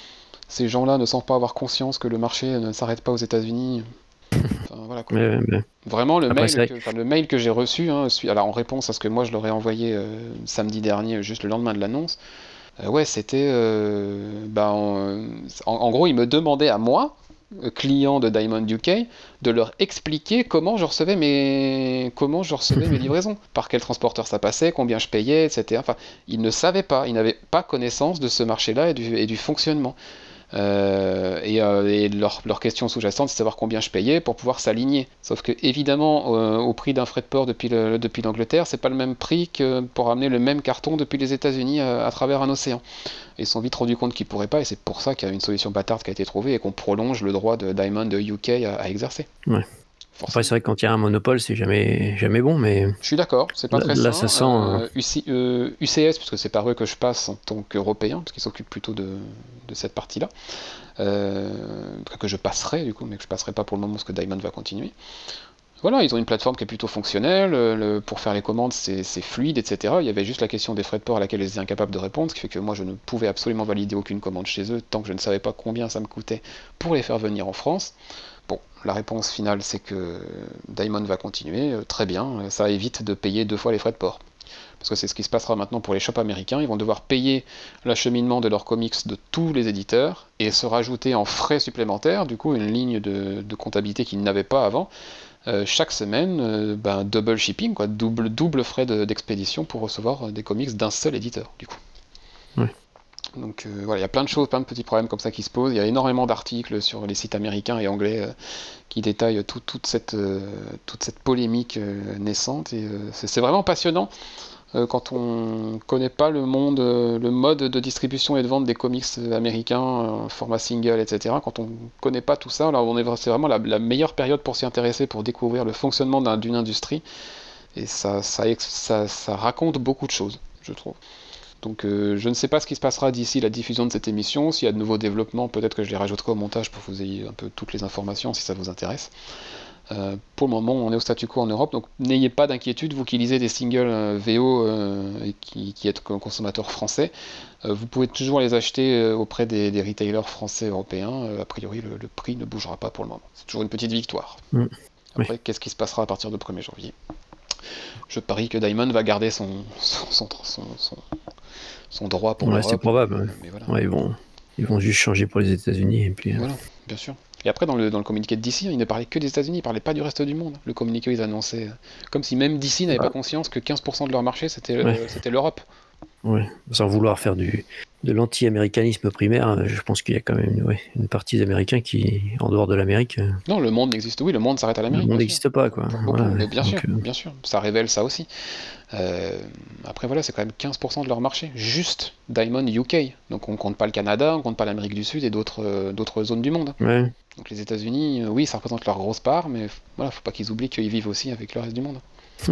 ces gens-là ne semblent pas avoir conscience que le marché ne s'arrête pas aux États-Unis. Enfin, voilà, quoi. Mais, mais... Vraiment, le Après, mail, c'est que, enfin, le mail que j'ai reçu, hein, suit- alors en réponse à ce que moi je leur ai envoyé euh, samedi dernier, juste le lendemain de l'annonce, euh, ouais, c'était. euh, bah, en, en- en gros, ils me demandaient à moi, euh, client de Diamond U K, de leur expliquer comment je recevais mes, comment je recevais mes livraisons, par quel transporteur ça passait, combien je payais, et cetera. Enfin, ils ne savaient pas, ils n'avaient pas connaissance de ce marché-là et du, et du fonctionnement. Euh, et, euh, et leur, leur question sous-jacente, c'est de savoir combien je payais pour pouvoir s'aligner. Sauf que, évidemment, euh, au prix d'un frais de port depuis, le, depuis l'Angleterre, c'est pas le même prix que pour amener le même carton depuis les États-Unis à, à travers un océan. Et ils se sont vite rendus compte qu'ils pourraient pas, et c'est pour ça qu'il y a une solution bâtarde qui a été trouvée et qu'on prolonge le droit de Diamond U K à, à exercer. Ouais. Après, c'est vrai que quand il y a un monopole, c'est jamais, jamais bon, mais. Je suis d'accord, c'est pas Là, très là, sain. ça sent. Euh, U C, euh, U C S, parce que c'est par eux que je passe en tant qu'Européen, parce qu'ils s'occupent plutôt de, de cette partie-là. Euh, que je passerai du coup, mais que je passerai pas pour le moment parce que Diamond va continuer. Voilà, ils ont une plateforme qui est plutôt fonctionnelle, le, pour faire les commandes c'est, c'est fluide, et cetera. Il y avait juste la question des frais de port à laquelle ils étaient incapables de répondre, ce qui fait que moi je ne pouvais absolument valider aucune commande chez eux tant que je ne savais pas combien ça me coûtait pour les faire venir en France. Bon, la réponse finale c'est que Diamond va continuer, euh, très bien, ça évite de payer deux fois les frais de port. Parce que c'est ce qui se passera maintenant pour les shops américains, ils vont devoir payer l'acheminement de leurs comics de tous les éditeurs et se rajouter en frais supplémentaires, du coup une ligne de, de comptabilité qu'ils n'avaient pas avant, euh, chaque semaine, euh, ben, double shipping, quoi, double, double frais de, d'expédition pour recevoir des comics d'un seul éditeur, du coup. Ouais. Donc euh, voilà, il y a plein de choses, plein de petits problèmes comme ça qui se posent, il y a énormément d'articles sur les sites américains et anglais euh, qui détaillent tout, toute, cette, euh, toute cette polémique euh, naissante, et euh, c'est, c'est vraiment passionnant. Quand on connaît pas le monde, le mode de distribution et de vente des comics américains, format single, et cetera. Quand on connaît pas tout ça, là, on est, c'est vraiment la, la meilleure période pour s'y intéresser, pour découvrir le fonctionnement d'un, d'une industrie. Et ça, ça, ça, ça raconte beaucoup de choses, je trouve. Donc euh, je ne sais pas ce qui se passera d'ici la diffusion de cette émission. S'il y a de nouveaux développements, peut-être que je les rajouterai au montage pour que vous ayez un peu toutes les informations si ça vous intéresse. Euh, pour le moment, on est au statu quo en Europe, donc n'ayez pas d'inquiétude, vous qui lisez des singles euh, V O euh, et qui, qui êtes consommateur français, euh, vous pouvez toujours les acheter euh, auprès des, des retailers français européens. Euh, a priori, le, le prix ne bougera pas pour le moment. C'est toujours une petite victoire. Mmh. Après, Oui. Qu'est-ce qui se passera à partir du premier janvier ? Je parie que Diamond va garder son, son, son, son, son, son droit pour Ouais, l'Europe. c'est probable. Mais voilà. Ouais, ils vont, ils vont juste changer pour les États-Unis et puis. Voilà, bien sûr. Et après, dans le, dans le communiqué de D C, ils ne parlaient que des États-Unis, ils ne parlaient pas du reste du monde. Le communiqué, ils annonçaient, comme si même D C n'avait Ah. pas conscience que quinze pour cent de leur marché, c'était, Ouais. euh, c'était l'Europe. Ouais. Sans vouloir faire du, de l'anti-américanisme primaire, je pense qu'il y a quand même ouais, une partie des Américains qui, en dehors de l'Amérique. Non, le monde n'existe, oui, le monde s'arrête à Le l'Amérique. monde bien n'existe sûr. pas, quoi. Pour beaucoup, Voilà. mais bien Donc, sûr, euh, bien sûr, ça révèle ça aussi. Euh, après, voilà, c'est quand même quinze pour cent de leur marché, juste Diamond U K. Donc on compte pas le Canada, on compte pas l'Amérique du Sud et d'autres, euh, d'autres zones du monde. Ouais. Donc les États-Unis, euh, oui, ça représente leur grosse part, mais voilà, faut pas qu'ils oublient qu'ils vivent aussi avec le reste du monde.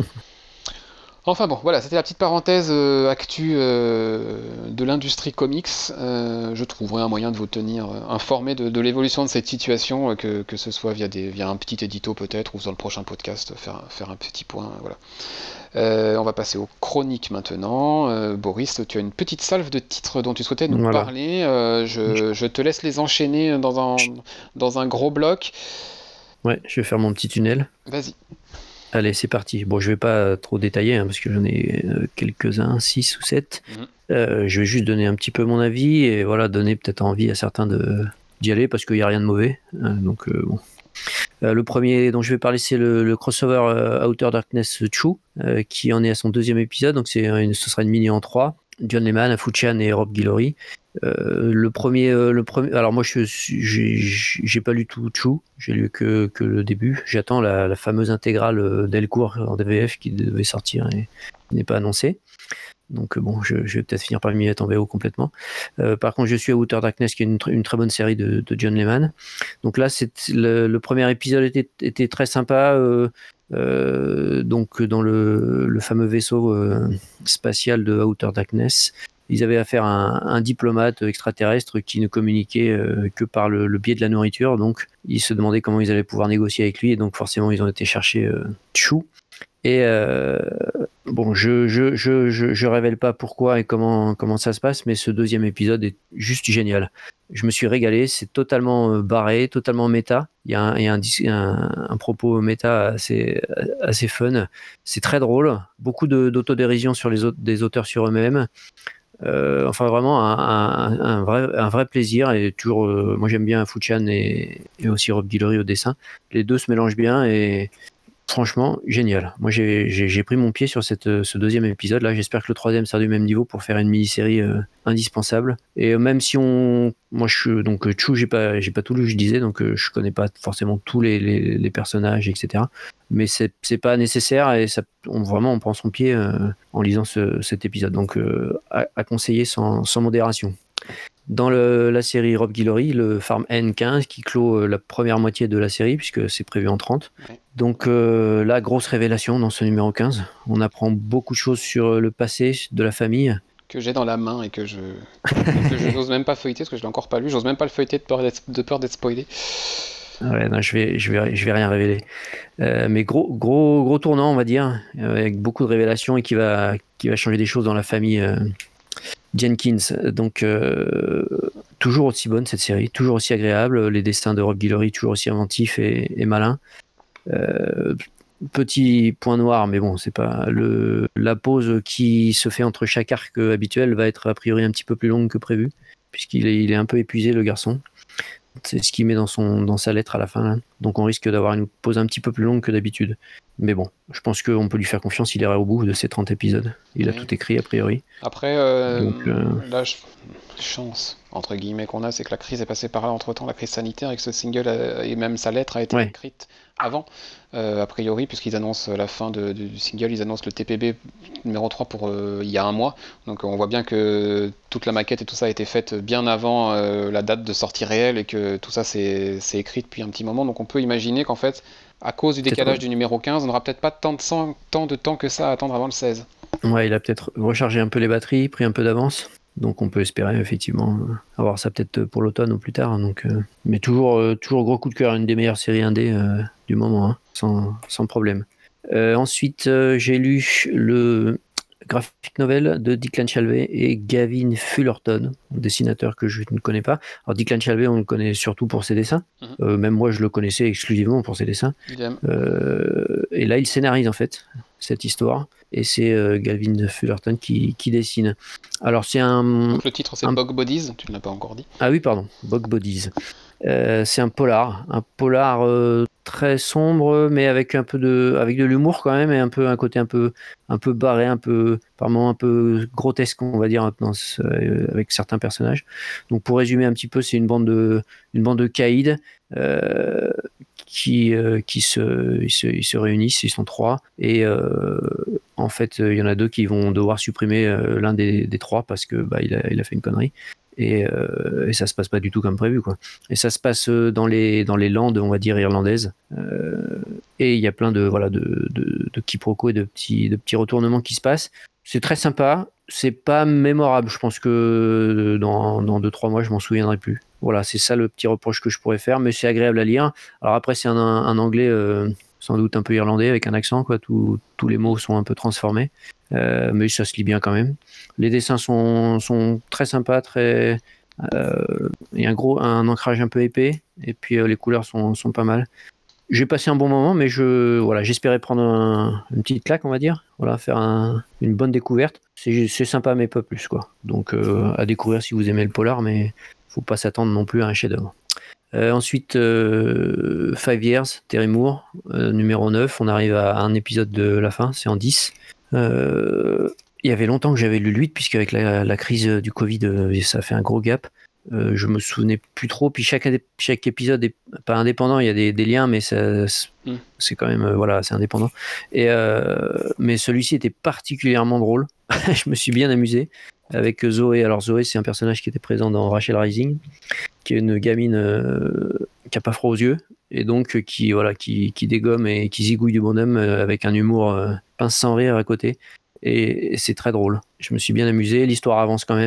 Enfin bon, voilà, c'était la petite parenthèse euh, actu euh, de l'industrie comics. Euh, je trouverai un moyen de vous tenir euh, informé de, de l'évolution de cette situation, euh, que, que ce soit via, des, via un petit édito peut-être, ou dans le prochain podcast, faire, faire un petit point. Voilà. Euh, on va passer aux chroniques maintenant. Euh, Boris, tu as une petite salve de titres dont tu souhaitais nous Voilà. parler. Euh, je, je te laisse les enchaîner dans un, dans un gros bloc. Ouais, je vais faire mon petit tunnel. Vas-y. Allez, c'est parti. Bon, je vais pas trop détailler hein, parce que j'en ai euh, quelques-uns, six ou sept. Mmh. Euh, je vais juste donner un petit peu mon avis et voilà, donner peut-être envie à certains de, d'y aller parce qu'il n'y a rien de mauvais. Euh, donc, euh, bon. Euh, le premier dont je vais parler, c'est le, le crossover euh, Outer Darkness True, euh, qui en est à son deuxième épisode. Donc, c'est une, ce sera une mini en trois. John Lehman, Afu Chan et Rob Guillory. Euh, le premier, euh, le premier. Alors moi, je suis, j'ai, j'ai pas lu tout True. J'ai lu que, que le début. J'attends la, la fameuse intégrale Delcourt en D V F qui devait sortir et qui n'est pas annoncée. Donc bon, je, je vais peut-être finir par m'y mettre en V O complètement. Euh, par contre, je suis à Outer Darkness, qui est une, une très bonne série de, de John Lehman. Donc là, c'est le, le premier épisode était, était très sympa. Euh, euh, donc dans le, le fameux vaisseau euh, spatial de Outer Darkness, ils avaient affaire à un, un diplomate extraterrestre qui ne communiquait euh, que par le, le biais de la nourriture. Donc ils se demandaient comment ils allaient pouvoir négocier avec lui, et donc forcément ils ont été chercher euh, Chou. Et euh, bon, je je, je, je je révèle pas pourquoi et comment, comment ça se passe, mais ce deuxième épisode est juste génial. Je me suis régalé, c'est totalement barré, totalement méta. Il y a un, il y a un, un, un propos méta assez, assez fun. C'est très drôle, beaucoup de, d'autodérision sur les autres, des auteurs sur eux-mêmes. Euh, enfin, vraiment un, un, un, vrai, un vrai plaisir. Et toujours, euh, moi j'aime bien Fuchan et, et aussi Rob Guillory au dessin. Les deux se mélangent bien et franchement, génial. Moi, j'ai, j'ai, j'ai pris mon pied sur cette, ce deuxième épisode. Là, j'espère que le troisième sera du même niveau pour faire une mini-série euh, indispensable. Et euh, même si on, moi, je suis donc Chou, j'ai pas, j'ai pas tout lu, je disais, donc euh, je connais pas forcément tous les, les, les personnages, et cetera. Mais c'est, c'est pas nécessaire et ça, on vraiment, on prend son pied euh, en lisant ce, cet épisode. Donc, euh, à, à conseiller sans, sans modération. Dans le, la série Rob Guillory, le Farm N quinze qui clôt la première moitié de la série puisque c'est prévu en trente. Ouais. Donc euh, là, grosse révélation dans ce numéro quinze. On apprend beaucoup de choses sur le passé de la famille. Que j'ai dans la main et que je que je n'ose même pas feuilleter parce que je l'ai encore pas lu. J'ose même pas le feuilleter de peur d'être, de peur d'être spoilé. Ouais, non, je vais, je vais, je vais rien révéler. Euh, mais gros, gros, gros tournant, on va dire, avec beaucoup de révélations et qui va, qui va changer des choses dans la famille. Euh... Jenkins, donc euh, toujours aussi bonne cette série, toujours aussi agréable, les dessins de Rob Guillory toujours aussi inventifs et, et malins. Euh, petit point noir, mais bon, c'est pas le la pause qui se fait entre chaque arc habituel va être a priori un petit peu plus longue que prévu, puisqu'il est, il est un peu épuisé le garçon. C'est ce qu'il met dans son dans sa lettre à la fin là. Donc on risque d'avoir une pause un petit peu plus longue que d'habitude. Mais bon, je pense qu'on peut lui faire confiance, il ira au bout de ces trente épisodes. Il oui. a tout écrit a priori. Après, euh, Donc, euh... la chance, entre guillemets, qu'on a, c'est que la crise est passée par là entre-temps, la crise sanitaire, et que ce single, a, et même sa lettre a été ouais. écrite avant, euh, a priori, puisqu'ils annoncent la fin de, de, du single, ils annoncent le T P B numéro trois pour euh, il y a un mois. Donc on voit bien que toute la maquette et tout ça a été faite bien avant euh, la date de sortie réelle, et que tout ça c'est, c'est écrit depuis un petit moment. Donc on peut imaginer qu'en fait, à cause du décalage du numéro quinze, on n'aura peut-être pas tant de, sang, tant de temps que ça à attendre avant le seize. Ouais, il a peut-être rechargé un peu les batteries, pris un peu d'avance. Donc on peut espérer effectivement avoir ça peut-être pour l'automne ou plus tard. Donc, euh, mais toujours, euh, toujours gros coup de cœur, une des meilleures séries indé euh, du moment, hein, sans, sans problème. Euh, ensuite, euh, j'ai lu le graphic novel de Declan Shalvey et Gavin Fullerton, un dessinateur que je ne connais pas. Alors Declan Shalvey, on le connaît surtout pour ses dessins. Mm-hmm. Euh, même moi, je le connaissais exclusivement pour ses dessins. Euh, et là, il scénarise en fait cette histoire. Et c'est euh, Gavin Fullerton qui, qui dessine. Alors c'est un... Donc le titre c'est un... Bog Bodies, tu ne l'as pas encore dit. Ah oui, pardon, Bog Bodies. Euh, c'est un polar, un polar euh, très sombre, mais avec un peu de, avec de l'humour quand même, et un peu un côté un peu, un peu barré, un peu, par moments un peu grotesque, on va dire, dans ce, euh, avec certains personnages. Donc pour résumer un petit peu, c'est une bande de, une bande de caïds euh, qui, euh, qui se, ils se, ils se réunissent, ils sont trois, et euh, en fait, il y en a deux qui vont devoir supprimer euh, l'un des, des trois parce que bah, il a, il a fait une connerie. Et, euh, et ça se passe pas du tout comme prévu, quoi. Et ça se passe dans les dans les landes, on va dire irlandaises. Euh, et il y a plein de voilà de, de, de quiproquos et de petits de petits retournements qui se passent. C'est très sympa. C'est pas mémorable. Je pense que dans dans deux trois mois, je m'en souviendrai plus. Voilà, c'est ça le petit reproche que je pourrais faire, mais c'est agréable à lire. Alors après, c'est un, un anglais euh, sans doute un peu irlandais avec un accent, quoi. Tous tous les mots sont un peu transformés. Euh, mais ça se lit bien quand même. Les dessins sont, sont très sympas, très. Euh, il y a un gros, un ancrage un peu épais, et puis euh, les couleurs sont, sont pas mal. J'ai passé un bon moment, mais je, voilà, j'espérais prendre un, une petite claque, on va dire, voilà, faire un, une bonne découverte. C'est, c'est sympa, mais pas plus, quoi. Donc euh, à découvrir si vous aimez le polar, mais faut pas s'attendre non plus à un chef-d'œuvre. Euh, ensuite, euh, Five Years, Terry Moore, euh, numéro neuf. On arrive à un épisode de la fin, c'est en dix. Euh, il y avait longtemps que j'avais lu le huit, puisqu'avec la, la crise du Covid, euh, ça fait un gros gap. Euh, je me souvenais plus trop. Puis chaque, chaque épisode est pas indépendant, il y a des, des liens, mais ça, c'est, mm. c'est quand même, euh, voilà, c'est indépendant. Et, euh, mais celui-ci était particulièrement drôle. Je me suis bien amusé avec Zoé. Alors Zoé, c'est un personnage qui était présent dans Rachel Rising, qui est une gamine euh, qui a pas froid aux yeux, et donc qui voilà qui, qui dégomme et qui zigouille du bonhomme euh, avec un humour euh, pince sans rire à côté, et, et c'est très drôle. Je me suis bien amusé, l'histoire avance quand même,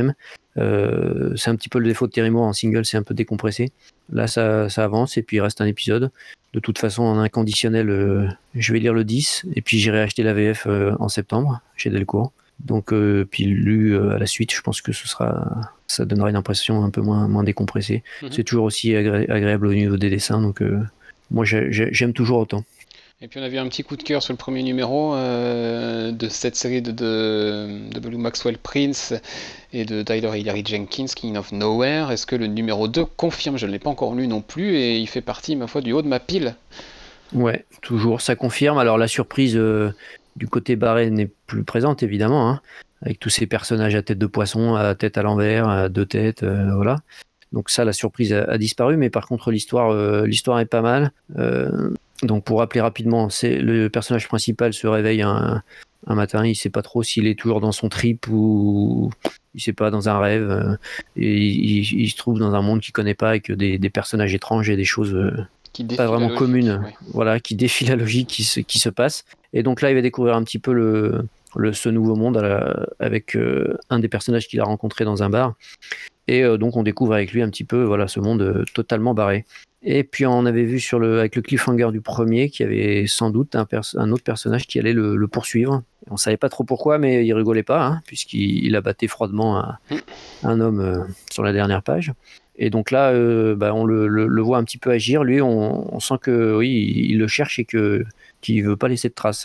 Euh, c'est un petit peu le défaut de Terry Moore en single, c'est un peu décompressé. Là, ça, ça avance et puis il reste un épisode. De toute façon, en inconditionnel, euh, je vais lire le dix et puis j'irai acheter la V F euh, en septembre chez Delcourt. Donc, euh, puis lu euh, à la suite, je pense que ce sera, ça donnera une impression un peu moins, moins décompressée. Mm-hmm. C'est toujours aussi agré- agréable au niveau des dessins, donc euh, moi j'ai, j'ai, j'aime toujours autant. Et puis on a vu un petit coup de cœur sur le premier numéro euh, de cette série de, de, de Blue Maxwell Prince et de Tyler Hilary Jenkins, King of Nowhere. Est-ce que le numéro deux confirme? Je ne l'ai pas encore lu non plus et il fait partie, ma foi, du haut de ma pile. Ouais, toujours, ça confirme. Alors la surprise euh, du côté barré n'est plus présente évidemment, hein, avec tous ces personnages à tête de poisson, à tête à l'envers, à deux têtes, euh, voilà. Donc ça, la surprise a, a disparu, mais par contre l'histoire, euh, l'histoire est pas mal. Euh, donc pour rappeler rapidement, c'est le personnage principal se réveille un, un matin, il sait pas trop s'il est toujours dans son trip ou il sait pas, dans un rêve, euh, et il, il, il se trouve dans un monde qu'il connaît pas avec des, des personnages étranges et des choses euh, qui défient pas vraiment la logique, communes, ouais. Voilà, qui défient la logique qui se, qui se passe. Et donc là, il va découvrir un petit peu le, le ce nouveau monde à la, avec euh, un des personnages qu'il a rencontré dans un bar. Et euh, donc on découvre avec lui un petit peu voilà, ce monde euh, totalement barré. Et puis on avait vu sur le, avec le cliffhanger du premier qu'il y avait sans doute un, pers- un autre personnage qui allait le, le poursuivre. On savait pas trop pourquoi, mais il rigolait pas, hein, puisqu'il il abattait froidement un, un homme euh, sur la dernière page. Et donc là, euh, bah, on le, le, le voit un petit peu agir. Lui, on, on sent que oui, il, il le cherche et que, qu'il veut pas laisser de traces.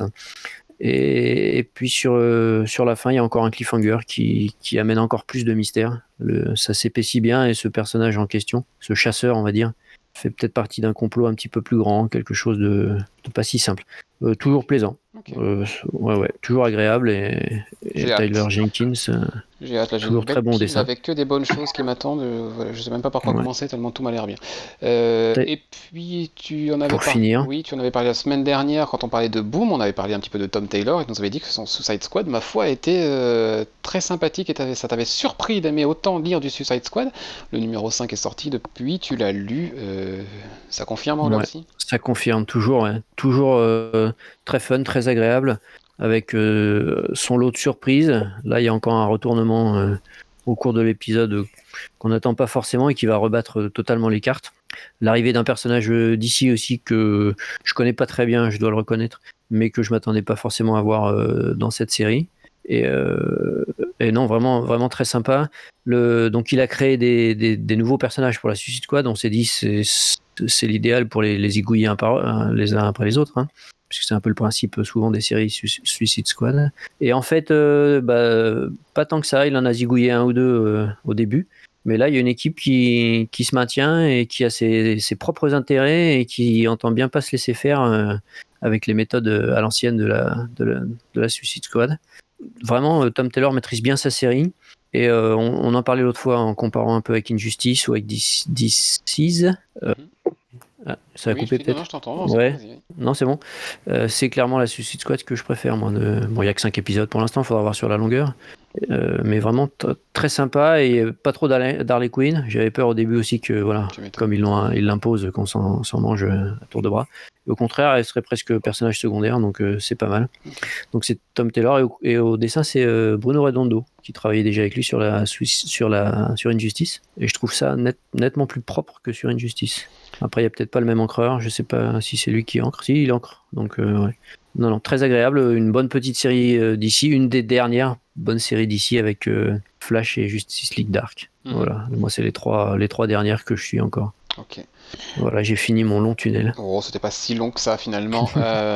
Et, et puis sur, euh, sur la fin, il y a encore un cliffhanger qui, qui amène encore plus de mystère. Le, ça s'épaissit bien et ce personnage en question, ce chasseur, on va dire, fait peut-être partie d'un complot un petit peu plus grand, quelque chose de, de pas si simple. Euh, toujours plaisant. Okay. Euh, ouais, ouais, toujours agréable et, et Tyler hâte. Jenkins. Euh, J'ai hâte, là, j'ai toujours une belle très bon dessin. Avec que des bonnes choses qui m'attendent. Euh, voilà, je sais même pas par quoi ouais. commencer tellement tout m'a l'air bien. Euh, et puis tu en avais Pour par... finir. Oui, tu en avais parlé la semaine dernière quand on parlait de Boom. On avait parlé un petit peu de Tom Taylor et tu nous avais dit que son Suicide Squad, ma foi, était euh, très sympathique et t'avais, ça t'avait surpris d'aimer autant lire du Suicide Squad. Le numéro cinq est sorti depuis, tu l'as lu. Euh, ça confirme ouais, là aussi? Ça confirme toujours, ouais. toujours euh, très fun, très agréable. Avec euh, son lot de surprises. Là, il y a encore un retournement euh, au cours de l'épisode euh, qu'on n'attend pas forcément et qui va rebattre euh, totalement les cartes. L'arrivée d'un personnage d'ici aussi que je connais pas très bien, je dois le reconnaître, mais que je m'attendais pas forcément à voir euh, dans cette série. Et, euh, et non, vraiment, vraiment très sympa. Le, donc, il a créé des, des, des nouveaux personnages pour la Suicide Squad. On s'est dit c'est, c'est l'idéal pour les, les égouiller un par, les uns après les autres. Hein. Puisque c'est un peu le principe souvent des séries Suicide Squad. Et en fait, euh, bah, pas tant que ça, il en a zigouillé un ou deux euh, au début, mais là, il y a une équipe qui, qui se maintient et qui a ses, ses propres intérêts et qui entend bien pas se laisser faire euh, avec les méthodes à l'ancienne de la, de la, de la Suicide Squad. Vraiment, Tom Taylor maîtrise bien sa série, et euh, on, on en parlait l'autre fois en comparant un peu avec Injustice ou avec D C. Euh, Ah, ça a oui, coupé je peut-être. Non, non, je t'entends. Non, ouais. c'est non, c'est bon. Euh, c'est clairement la Suicide Squad que je préfère. Moi, de... Bon, il n'y a que cinq épisodes pour l'instant, il faudra voir sur la longueur. Euh, mais vraiment t- très sympa et pas trop d'Harley Quinn. J'avais peur au début aussi que, voilà, comme ils, l'ont, ils l'imposent, qu'on s'en, s'en mange à tour de bras. Et au contraire, elle serait presque personnage secondaire, donc euh, c'est pas mal. Okay. Donc c'est Tom Taylor et au, et au dessin, c'est euh, Bruno Redondo qui travaillait déjà avec lui sur, la, sur, la, sur Injustice. Et je trouve ça net, nettement plus propre que sur Injustice. Après, il n'y a peut-être pas le même encreur. Je ne sais pas si c'est lui qui encre. Si, il encre. Donc, euh, ouais. Non, non, très agréable. Une bonne petite série euh, d'ici. Une des dernières bonnes séries d'ici avec euh, Flash et Justice League Dark. Mm-hmm. Voilà. Moi, c'est les trois, les trois dernières que je suis encore. Ok. Voilà, j'ai fini mon long tunnel. Oh, c'était pas si long que ça finalement.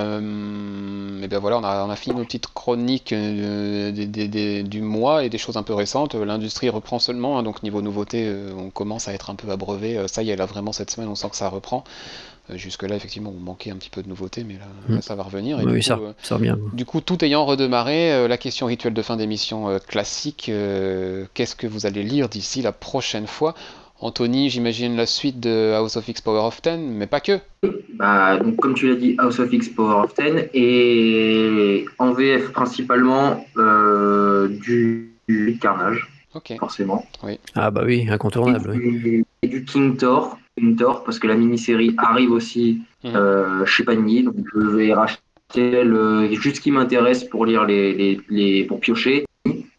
euh, et bien voilà, on a, on a fini nos petites chroniques euh, des, des, des, du mois et des choses un peu récentes. L'industrie reprend seulement, hein, donc niveau nouveauté, euh, on commence à être un peu abreuvé. Ça y est, là vraiment cette semaine, on sent que ça reprend. Euh, jusque-là, effectivement, on manquait un petit peu de nouveauté, mais là, mmh. là ça va revenir. Et oui, du, ça, coup, euh, ça revient. Du coup, tout ayant redémarré, euh, la question rituelle de fin d'émission euh, classique, euh, qu'est-ce que vous allez lire d'ici la prochaine fois ? Anthony, j'imagine la suite de House of X Power of Ten, mais pas que. Bah, donc, comme tu l'as dit, House of X Power of Ten, et en V F principalement euh, du, du Carnage, okay. forcément. Oui. Ah bah oui, incontournable. Et du, oui. et du King Thor, King Thor, parce que la mini-série arrive aussi mmh. euh, chez Panini, donc je vais racheter le, juste ce qui m'intéresse pour lire les, les, les pour piocher. Donc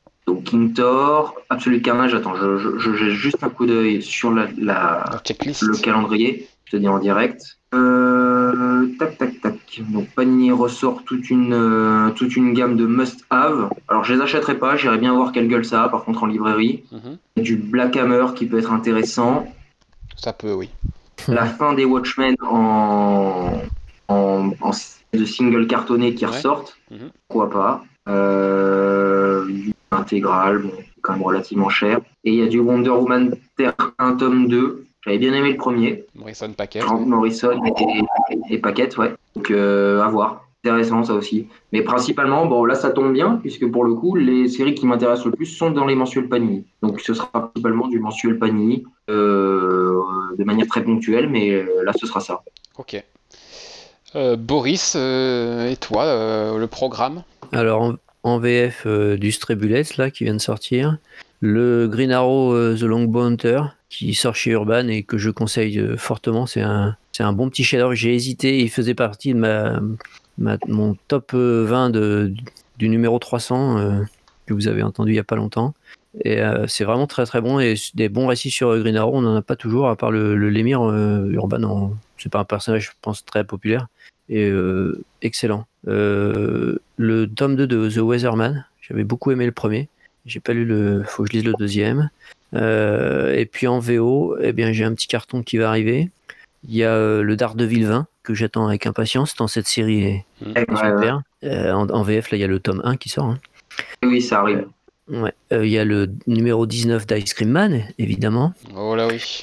King Thor, Absolute Carnage. Attends, je, je, je jette juste un coup d'œil sur la, la, La checklist. le calendrier. Je te dis en direct. Euh, tac, tac, tac. Donc Panini ressort toute une, euh, toute une gamme de must-have. Alors je les achèterai pas, j'irai bien voir quelle gueule ça a par contre en librairie. Mhm. Il y a du Black Hammer qui peut être intéressant. Ça peut, oui. La fin des Watchmen en, en, en de single cartonné qui Ouais. ressortent. Mhm. Pourquoi pas. Euh, du intégral, bon, c'est quand même relativement cher. Et il y a du Wonder Woman Terre un tome deux. J'avais bien aimé le premier. Morrison Paquet. Grant Ouais. Morrison et, et, et Paquette, ouais. Donc euh, à voir. Intéressant ça aussi. Mais principalement, bon là ça tombe bien, puisque pour le coup, les séries qui m'intéressent le plus sont dans les mensuels Panini. Donc ce sera principalement du mensuel Panini, euh, de manière très ponctuelle, mais euh, là ce sera ça. Ok. Euh, Boris, euh, et toi, euh, le programme? Alors en, en V F euh, du Stray Bullets là qui vient de sortir, le Green Arrow euh, The Longbow Hunter qui sort chez Urban et que je conseille euh, fortement. C'est un c'est un bon petit chef-d'œuvre. J'ai hésité, il faisait partie de ma, ma mon top vingt de, du numéro trois cents euh, que vous avez entendu il y a pas longtemps. Et euh, c'est vraiment très très bon et des bons récits sur Green Arrow, on n'en a pas toujours à part le, le Lemire euh, Urban. En, c'est pas un personnage, je pense, très populaire et euh, excellent. Euh, le tome deux de The Weatherman, j'avais beaucoup aimé le premier. J'ai pas lu le, faut que je lise le deuxième. Euh, et puis en V O, eh bien j'ai un petit carton qui va arriver. Il y a euh, le Daredevil vingt que j'attends avec impatience. Dans cette série est, Mmh. est super. Euh, en, en V F là il y a le tome un qui sort. Hein. Oui, ça arrive. Ouais. Euh, il y a le numéro dix-neuf d'Ice Cream Man, évidemment. Oh là oui.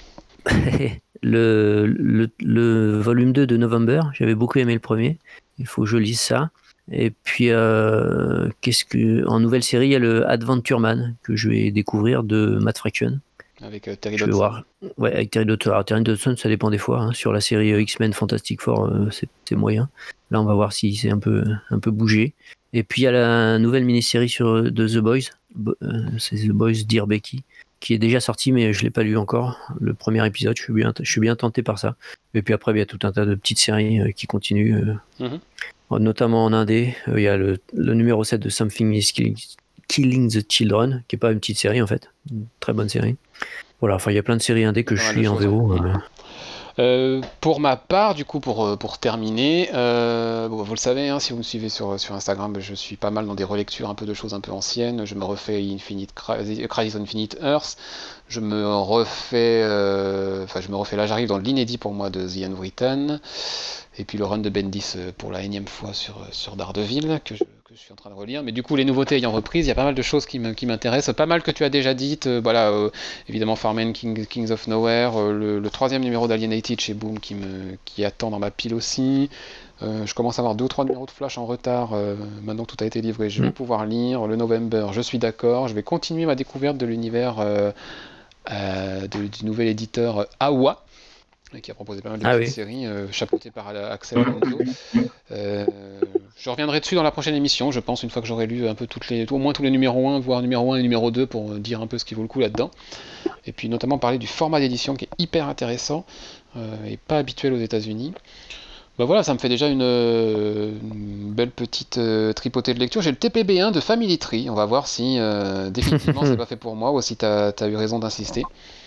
le, le, le volume deux de November, j'avais beaucoup aimé le premier. Il faut que je lise ça. Et puis, euh, qu'est-ce que en nouvelle série, il y a le Adventure Man que je vais découvrir de Matt Fraction. Avec euh, Terry Je vais Dodson. voir. Ouais, avec Terry Dodson. Alors, Terry Dodson, ça dépend des fois. Hein. Sur la série euh, X-Men Fantastic Four, euh, c'est, c'est moyen. Là, on va voir si c'est un peu, un peu bougé. Et puis, il y a la nouvelle mini-série sur, de The Boys. Bo- euh, c'est The Boys Dear Becky, qui est déjà sorti, mais je ne l'ai pas lu encore. Le premier épisode, je suis bien, je suis bien tenté par ça. Et puis après, il y a tout un tas de petites séries euh, qui continuent, euh, Mhm. notamment en indé. Euh, il y a le, le numéro sept de Something is Killing, Killing the Children, qui n'est pas une petite série en fait. Une très bonne série. Voilà, enfin, il y a plein de séries indé que Pas je mal de suis en choses, V O. ouais. euh, Euh, pour ma part, du coup, pour, euh, pour terminer, euh, bon, vous le savez, hein, si vous me suivez sur, sur Instagram, je suis pas mal dans des relectures un peu de choses un peu anciennes. Je me refais Infinite Crisis, Crisis Infinite Earth. Je me refais, euh, enfin, je me refais là, j'arrive dans l'inédit pour moi de The Unwritten. Et puis le run de Bendis euh, pour la énième fois sur, sur Daredevil, que je, que je suis en train de relire. Mais du coup, les nouveautés ayant reprise, il y a pas mal de choses qui, me, qui m'intéressent. Pas mal que tu as déjà dites. Euh, voilà, euh, évidemment, Farman, King, Kings of Nowhere, euh, le, le troisième numéro d'Alienated chez Boom qui, me, qui attend dans ma pile aussi. Euh, je commence à avoir deux ou trois numéros de Flash en retard. Euh, maintenant que tout a été livré, je vais Mm. pouvoir lire. Le November, je suis d'accord. Je vais continuer ma découverte de l'univers euh, euh, de, du nouvel éditeur euh, Awa, qui a proposé pas mal de Ah petites oui. séries, euh, chapeautées par euh, Axel Alonso. Euh, je reviendrai dessus dans la prochaine émission, je pense, une fois que j'aurai lu un peu toutes les, au moins tous les numéros un, voire numéro un et numéro deux, pour euh, dire un peu ce qui vaut le coup là-dedans. Et puis notamment parler du format d'édition qui est hyper intéressant euh, et pas habituel aux États-Unis. Bah voilà, ça me fait déjà une, euh, une belle petite euh, tripotée de lecture. J'ai le T P B un de Family Tree, on va voir si euh, définitivement c'est pas fait pour moi ou si t'as as eu raison d'insister.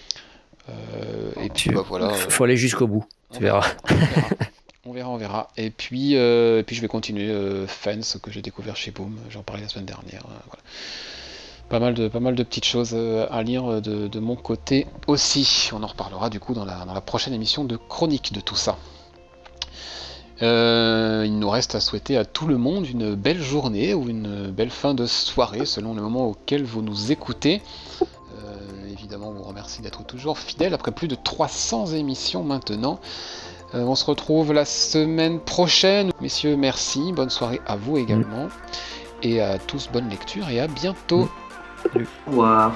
Euh, et puis Tu- bah voilà. Faut euh, faut aller jusqu'au bout. on Tu verras. On verra, on verra, on verra. Et puis, euh, et puis je vais continuer euh, Fence que j'ai découvert chez Boom. J'en parlais la semaine dernière. euh, voilà. Pas mal de, pas mal de petites choses euh, à lire de, de mon côté aussi. On en reparlera du coup dans la, dans la prochaine émission de chronique de tout ça. Euh, il nous reste à souhaiter à tout le monde une belle journée ou une belle fin de soirée selon le moment auquel vous nous écoutez. Euh, évidemment, on vous remercie d'être toujours fidèles après plus de trois cents émissions maintenant. Euh, on se retrouve la semaine prochaine. Messieurs, merci. Bonne soirée à vous également. Mmh. Et à tous, bonne lecture et à bientôt. Mmh. Au revoir.